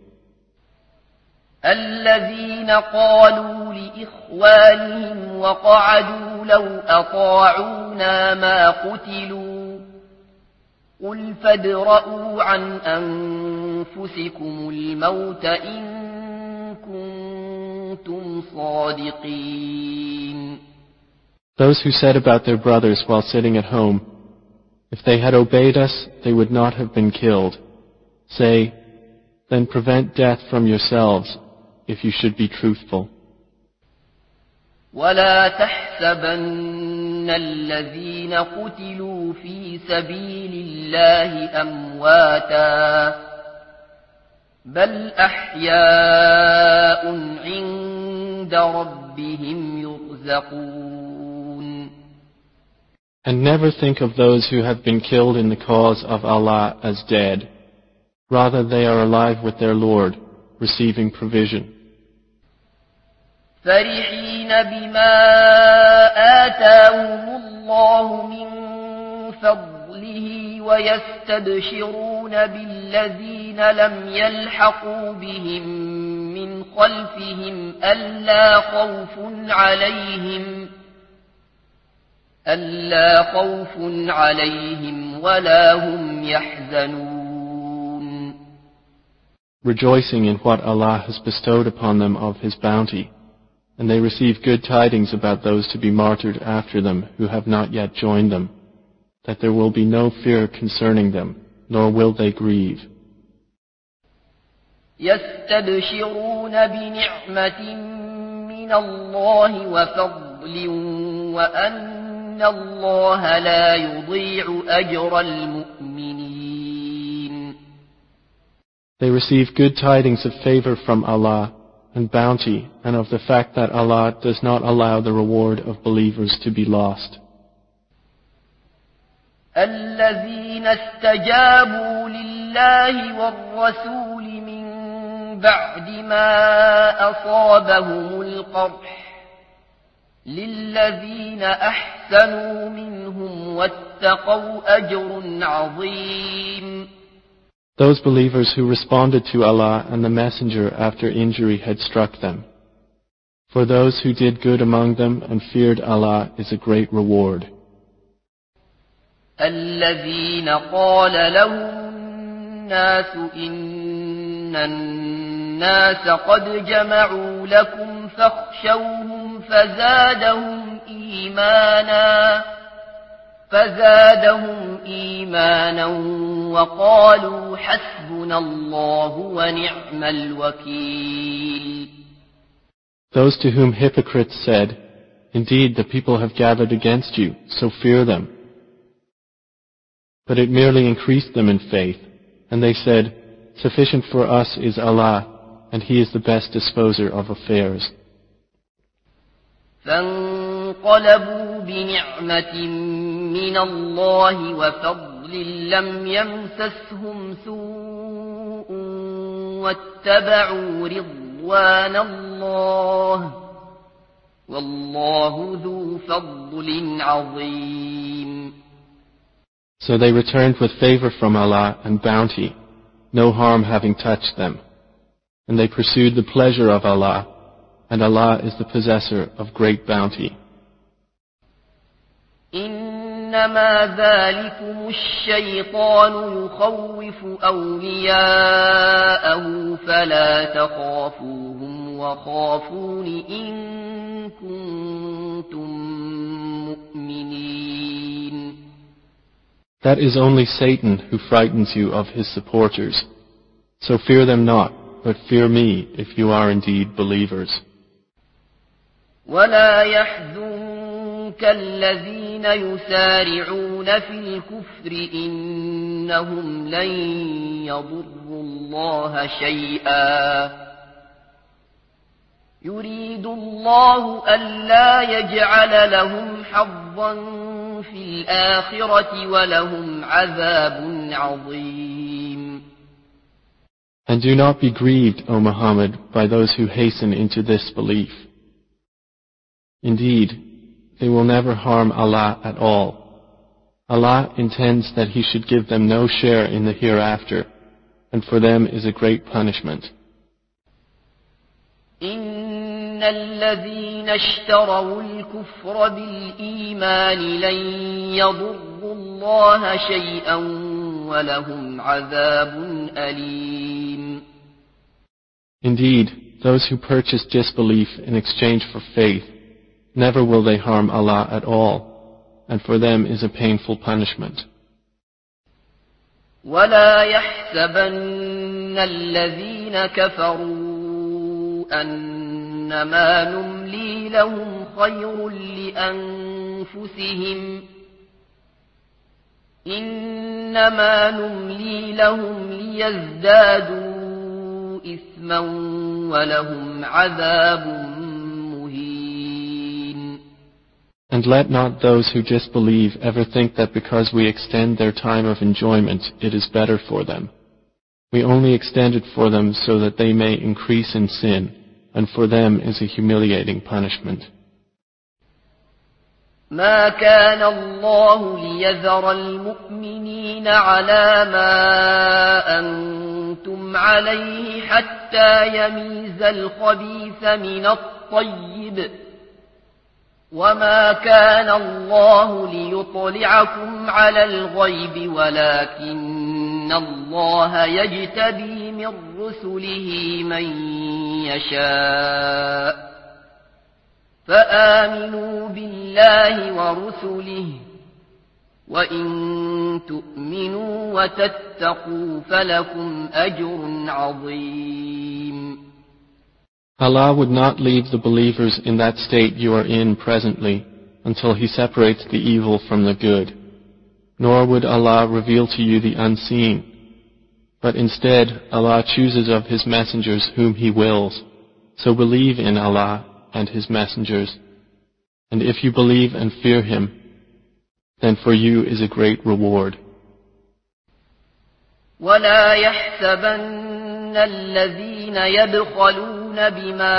الذين قالوا لإخوانهم وقعدوا لو أطاعونا ما قتلوا قل فادرءوا عن أنفسكم الموت إن كنتم صادقين. Those who said about their brothers while sitting at home, If they had obeyed us, they would not have been killed. Say, then prevent death from yourselves, if you should be truthful. ولا تحسبن الذين قتلوا في سبيل الله أمواتا بل أحياء عند ربهم يرزقون. And never think of those who have been killed in the cause of Allah as dead. Rather, they are alive with their Lord, receiving provision. فرحين بما آتاهم الله من فضله ويستبشرون بالذين لم يلحقوا بهم من خلفهم ألا خوف عليهم ألا خوف عليهم ولا هم يحزنون. Rejoicing in what Allah has bestowed upon them of His bounty, and they receive good tidings about those to be martyred after them who have not yet joined them, that there will be no fear concerning them, nor will they grieve. يستبشرون بنعمة من الله وفضل وأن الله لا يضيع أجر المؤمنين. They receive good tidings of favor from Allah and bounty, and of the fact that Allah does not allow the reward of believers to be lost. الذين استجابوا لله والرسول من بعد ما أصابهم القرح للذين أحسنوا منهم واتقوا أجر عظيم. Those believers who responded to Allah and the Messenger after injury had struck them. For those who did good among them and feared Allah is a great reward. الذين قال لهم الناس إن الناس قد جمعوا لكم فاخشوهم فزادهم إيمانا فزادهم إيمانا وقالوا حسبنا الله ونعم الوكيل. Those to whom hypocrites said, Indeed, the people have gathered against you, so fear them. But it merely increased them in faith, and they said, Sufficient for us is Allah, and He is the best disposer of affairs. فانقلبوا بنعمة من الله وفضل لم يمسسهم سوء واتبعوا رضوان الله والله ذو فضل عظيم. So they returned with favor from Allah and bounty, no harm having touched them. And they pursued the pleasure of Allah, and Allah is the possessor of great bounty. إنما ذلكم الشيطان يخوف أولياءه فلا تخافوهم وخافون إن كنتم مؤمنين. That is only Satan who frightens you of his supporters. So fear them not, but fear me if you are indeed believers. ولا يحزنك الذين يسارعون في الكفر إنهم لن يضروا الله شيئا يريد الله ألا يجعل لهم حظا في الآخرة ولهم عذاب عظيم. And do not be grieved, O Muhammad, by those who hasten into this belief. Indeed, they will never harm Allah at all. Allah intends that He should give them no share in the hereafter, and for them is a great punishment. إن الذين اشتروا الكفر بالإيمان لن يضروا الله شيئا ولهم عذاب أليم. Indeed, those who purchase disbelief in exchange for faith, never will they harm Allah at all, and for them is a painful punishment. ولا يحسبن الذين كفروا أنما نملي لهم خير لأنفسهم إنما نملي لهم ليزدادوا إثما ولهم عذاب. And let not those who disbelieve ever think that because we extend their time of enjoyment, it is better for them. We only extend it for them so that they may increase in sin, and for them is a humiliating punishment. ما كان الله ليذر المؤمنين على ما أنتم عليه حتى يميز الخبيث من الطيب وما كان الله ليطلعكم على الغيب ولكن الله يجتبي من رسله من يشاء فآمنوا بالله ورسله وإن تؤمنوا وتتقوا فلكم أجر عظيم. Allah would not leave the believers in that state you are in presently until He separates the evil from the good. Nor would Allah reveal to you the unseen. But instead, Allah chooses of His messengers whom He wills. So believe in Allah and His messengers. And if you believe and fear Him, then for you is a great reward. ولا يحسبن الذين يبخلون بما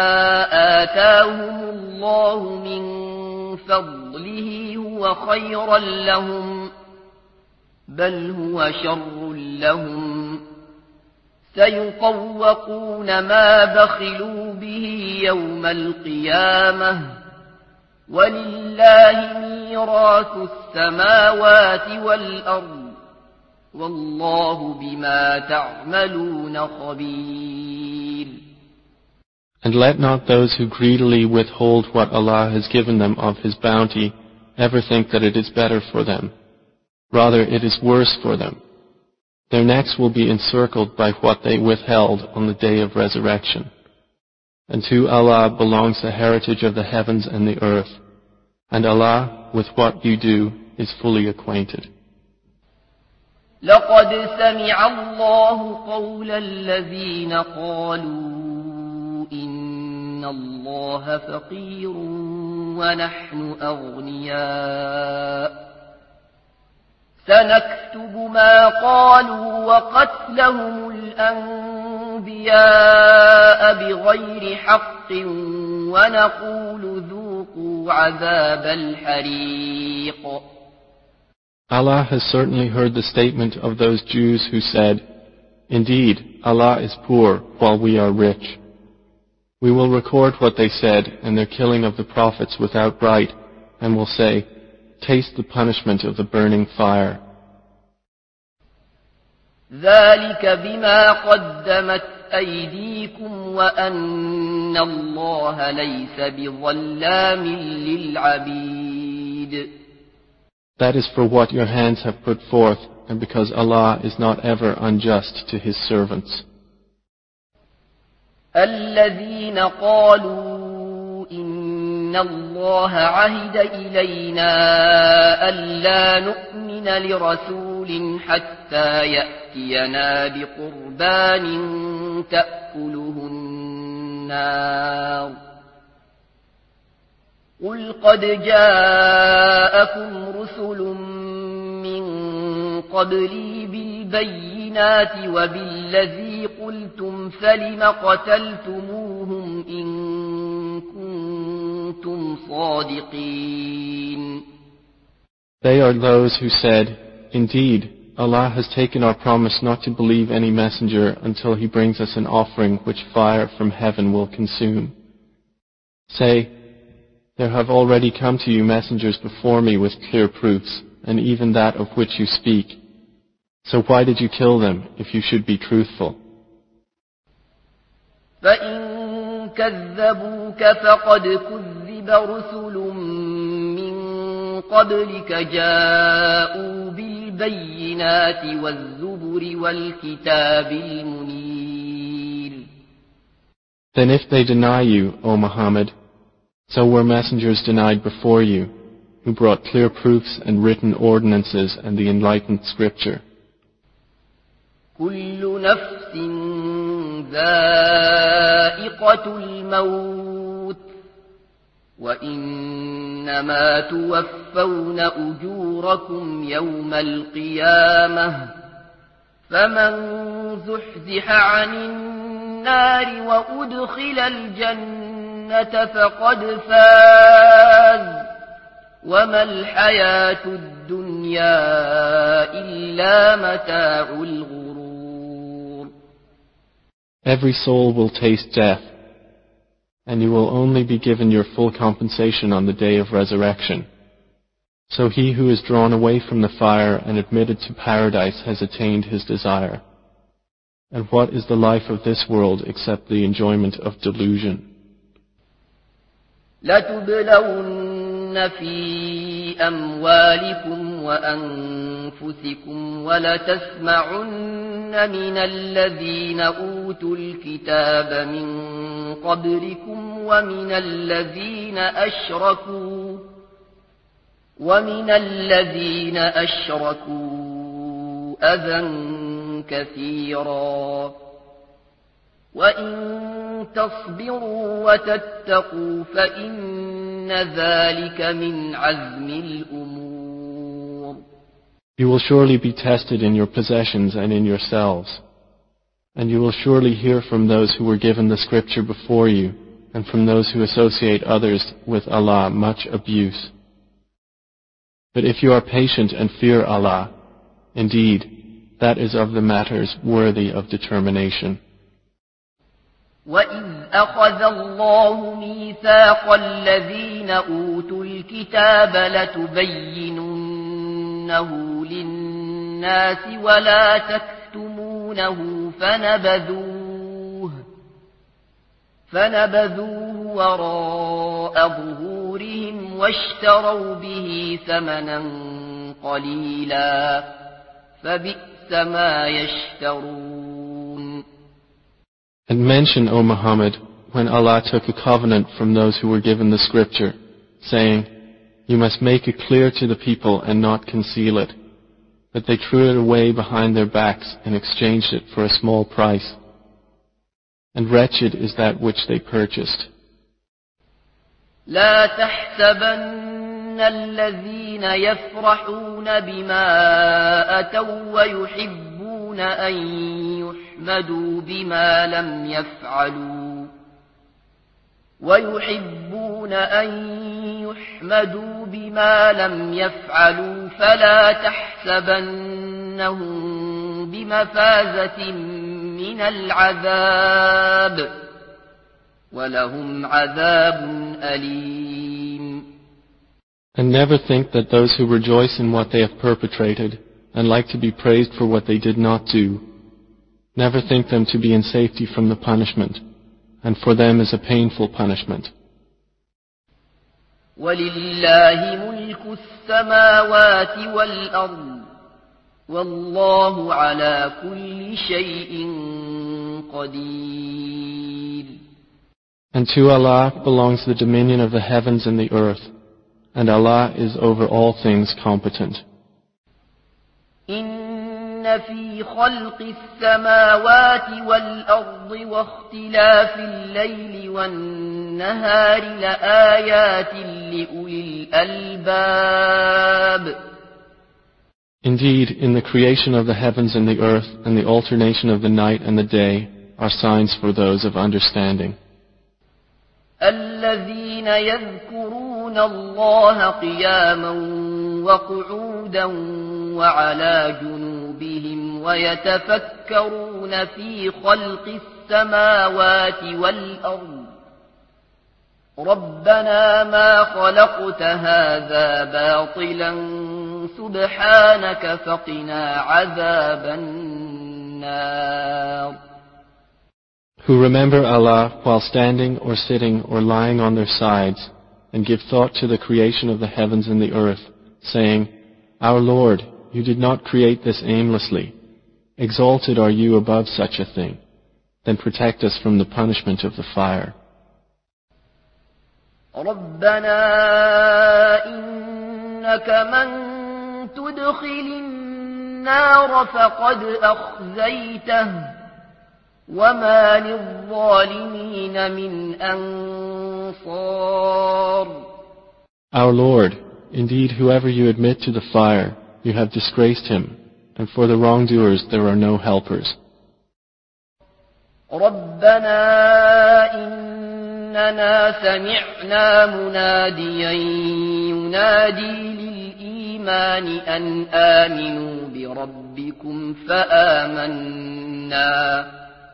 آتاهم الله من فضله هو خيرا لهم بل هو شر لهم سيطوقون ما بخلوا به يوم القيامة ولله ميراث السماوات والأرض والله بما تعملون خبير. And let not those who greedily withhold what Allah has given them of His bounty ever think that it is better for them. Rather, it is worse for them. Their necks will be encircled by what they withheld on the day of resurrection. And to Allah belongs the heritage of the heavens and the earth. And Allah, with what you do, is fully acquainted. لقد سمع الله قول الذين قالوا إن الله فقير ونحن أغنياء سنكتب ما قالوا وقتلهم الأنبياء بغير حق ونقول ذوقوا عذاب الحريق. Allah has certainly heard the statement of those Jews who said, Indeed, Allah is poor while we are rich. We will record what they said and their killing of the prophets without right, and will say, taste the punishment of the burning fire. ذلك بما قدمت أيديكم وأن الله ليس بظلام للعبيد. That is for what your hands have put forth, and because Allah is not ever unjust to His servants. الذين قالوا إن الله عهد إلينا ألا نؤمن لرسول حتى يأتينا بقربان تأكله النار قل قد جاءكم رسل من قبلي بالبينات وبالذي قلتم فلم قتلتموهم إن كنتم صادقين. They are those who said, Indeed, Allah has taken our promise not to believe any messenger until He brings us an offering which fire from heaven will consume. Say, there have already come to you messengers before me with clear proofs, and even that of which you speak. So why did you kill them, if you should be truthful? فَإِن كَذَّبُوكَ فَقَدْ كُذِّبَ رُسُلٌ مِّن قَبْلِكَ جَاءُوا بِالْبَيِّنَاتِ وَالزُّبُرِ وَالْكِتَابِ الْمُنِيرِ. Then if they deny you, O Muhammad, so were messengers denied before you, who brought clear proofs and written ordinances and the enlightened scripture. كل نفس ذائقة الموت وإنما توفون أجوركم يوم القيامة فمن زحزح عن النار وأدخل الجنة فقد فاز وما الحياة الدنيا إلا متاع الغرور. Every soul will taste death, and you will only be given your full compensation on the day of resurrection. So he who is drawn away from the fire and admitted to paradise has attained his desire. And what is the life of this world except the enjoyment of delusion? لَتُبْلَوُنَّ فِي أَمْوَالِكُمْ وَأَنفُسِكُمْ وَلَتَسْمَعُنَّ مِنَ الَّذِينَ أُوتُوا الْكِتَابَ مِنْ قَبْلِكُمْ وَمِنَ الَّذِينَ أَشْرَكُوا وَمِنَ الَّذِينَ أَشْرَكُوا أَذًى كَثِيرًا وَإِن تَصْبِرُوا وَتَتَّقُوا فَإِنَّ ذَلِكَ مِنْ عَزْمِ الْأُمُورِ. You will surely be tested in your possessions and in yourselves, and you will surely hear from those who were given the scripture before you, and from those who associate others with Allah much abuse. But if you are patient and fear Allah, indeed, that is of the matters worthy of determination. وَإِذْ أَخَذَ اللَّهُ مِيثَاقَ الَّذِينَ أُوتُوا الْكِتَابَ لَتُبَيِّنُنَّهُ لِلنَّاسِ وَلَا تَكْتُمُونَهُ فَنَبَذُوهُ فَنَبَذُوهُ وَرَاءَ ظُهُورِهِمْ وَاشْتَرَوْا بِهِ ثَمَنًا قَلِيلًا فَبِئْسَ مَا يَشْتَرُونَ. And mention, O Muhammad, when Allah took a covenant from those who were given the scripture, saying, You must make it clear to the people and not conceal it, that they threw it away behind their backs and exchanged it for a small price. And wretched is that which they purchased. لا تحسبن الذين يفرحون بما أتوا ويحبون أن يحمدوا بما لم يفعلوا ويحبون أن يحمدوا بما لم يفعلوا فلا تحسبنهم بمفازة من العذاب ولهم عذاب أليم. And never think that those who rejoice in what they have perpetrated and like to be praised for what they did not do, never think them to be in safety from the punishment, and for them is a painful punishment. وَلِلَّهِ مُلْكُ السَّمَاوَاتِ وَالْأَرْضِ وَاللَّهُ عَلَى كُلِّ شَيْءٍ قَدِيرٌ. And to Allah belongs the dominion of the heavens and the earth, and Allah is over all things competent. إن في خلق السماوات والأرض واختلاف الليل والنهار لآيات لأولي الألباب. Indeed, in the creation of the heavens and the earth and the alternation of the night and the day are signs for those of understanding. الذين يذكرون الله قياما وقعودا وعلى جنوبهم ويتفكرون في خلق السماوات والأرض ربنا ما خلقت هذا باطلا سبحانك فقنا عذاب النار. Who remember Allah while standing or sitting or lying on their sides, and give thought to the creation of the heavens and the earth, saying, Our Lord, you did not create this aimlessly. Exalted are you above such a thing. Then protect us from the punishment of the fire. ربنا إنك من تدخل النار فقد أخزيته وما للظالمين من أنصار. Our Lord, indeed whoever you admit to the fire, you have disgraced him, and for the wrongdoers there are no helpers. ربنا إننا سمعنا مناديا ينادي للإيمان أن آمنوا بربكم فآمنا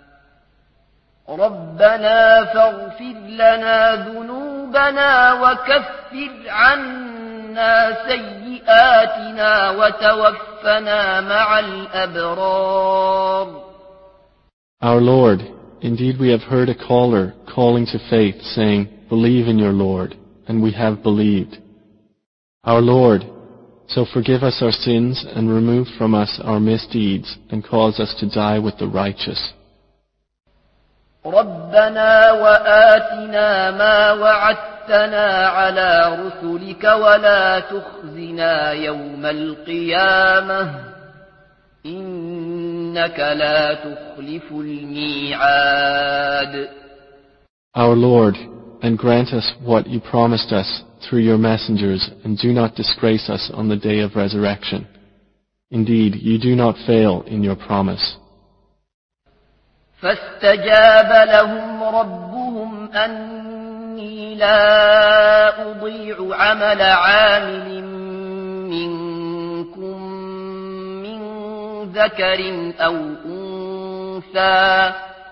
ربنا فاغفر لنا ذنوبنا وكفر عنا سيئاتنا وتوفنا مع الأبرار. Our Lord, indeed we have heard a caller calling to faith, saying, Believe in your Lord, and we have believed. Our Lord, so forgive us our sins and remove from us our misdeeds and cause us to die with the righteous. ربنا وآتنا ما وعدتنا على رسلك ولا تخزنا يوم القيامة إنك لا تخلف الميعاد. Our Lord, and grant us what you promised us through your messengers, and do not disgrace us on the day of resurrection. Indeed, you do not fail in your promise. فاستجاب لهم ربهم أني لا أضيع عمل عامل منكم من ذكر أو أنثى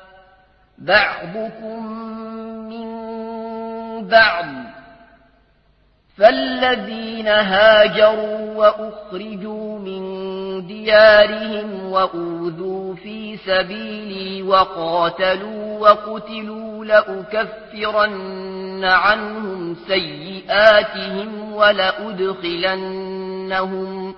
بعضكم من بعض فالذين هاجروا وأخرجوا من ديارهم وأوذوا في سبيلي وقاتلوا وقتلوا لأكفرن عنهم سيئاتهم ولأدخلنهم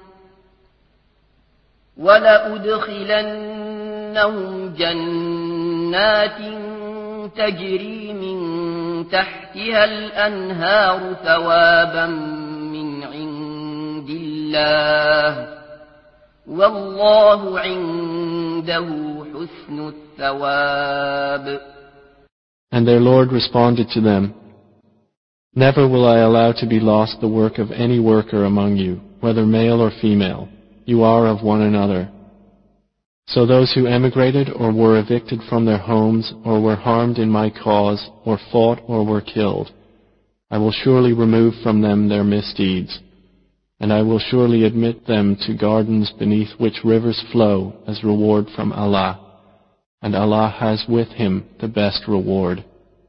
ولأدخلنهم جنات تجري من تحتها الأنهار ثوابا من عند الله والله عنده حسن الثواب. And their Lord responded to them, Never will I allow to be lost the work of any worker among you, whether male or female. You are of one another. So those who emigrated or were evicted from their homes or were harmed in my cause or fought or were killed, I will surely remove from them their misdeeds. and I will surely admit them to gardens beneath which rivers flow as reward from Allah, and Allah has with Him the best reward.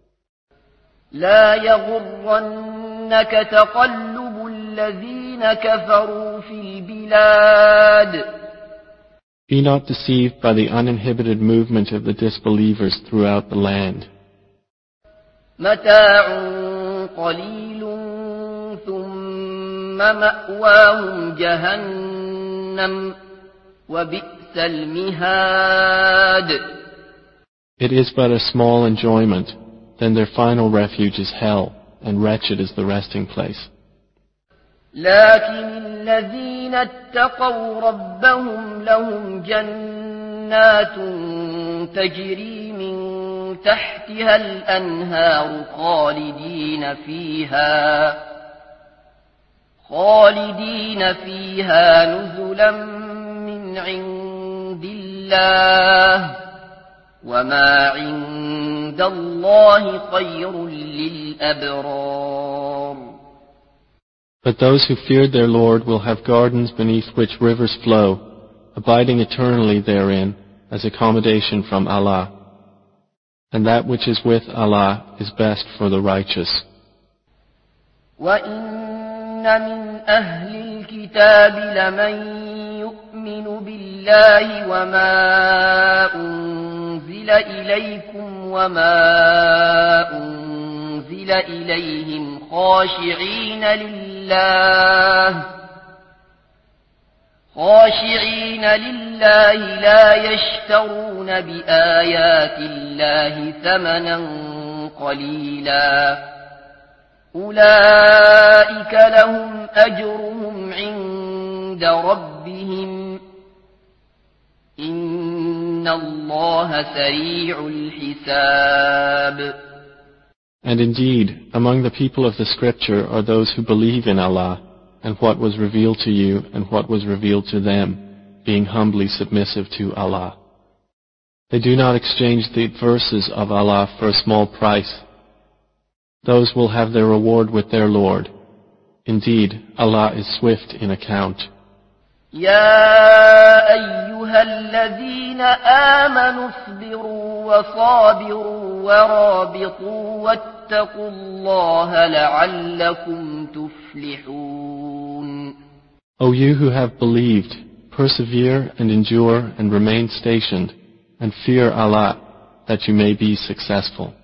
لا يغرنك تقلب الذين كفروا في البلاد. Be not deceived by the uninhibited movement of the disbelievers throughout the land. متاع قليل ثم مأواهم جهنم وبئس المهاد. It is but a small enjoyment, then their final refuge is hell, and wretched is the resting place. لكن الذين اتقوا ربهم لهم جنات تجري من تحتها الأنهار خالدين فيها خالدين فيها نزلا من عند الله وما عند الله خير للأبرار. But those who feared their Lord will have gardens beneath which rivers flow, abiding eternally therein as accommodation from Allah. And that which is with Allah is best for the righteous. وَإِنَّ مِنْ أَهْلِ الْكِتَابِ لَمَنْ يُؤْمِنُ بِاللَّهِ وَمَا أُنْزِلَ إِلَيْكُمْ وَمَا أُنْزِلَ إِلَيْهِمْ خاشعين لله خاشعين لله لا يشترون بآيات الله ثمنا قليلا أولئك لهم أجرهم عند ربهم إن الله سريع الحساب. And indeed, among the people of the Scripture are those who believe in Allah, and what was revealed to you and what was revealed to them, being humbly submissive to Allah. They do not exchange the verses of Allah for a small price. Those will have their reward with their Lord. Indeed, Allah is swift in account. يا أيها الذين آمنوا اصبروا وصابروا ورابطوا واتقوا الله لعلكم تفلحون. O you who have believed, persevere and endure and remain stationed, and fear Allah that you may be successful.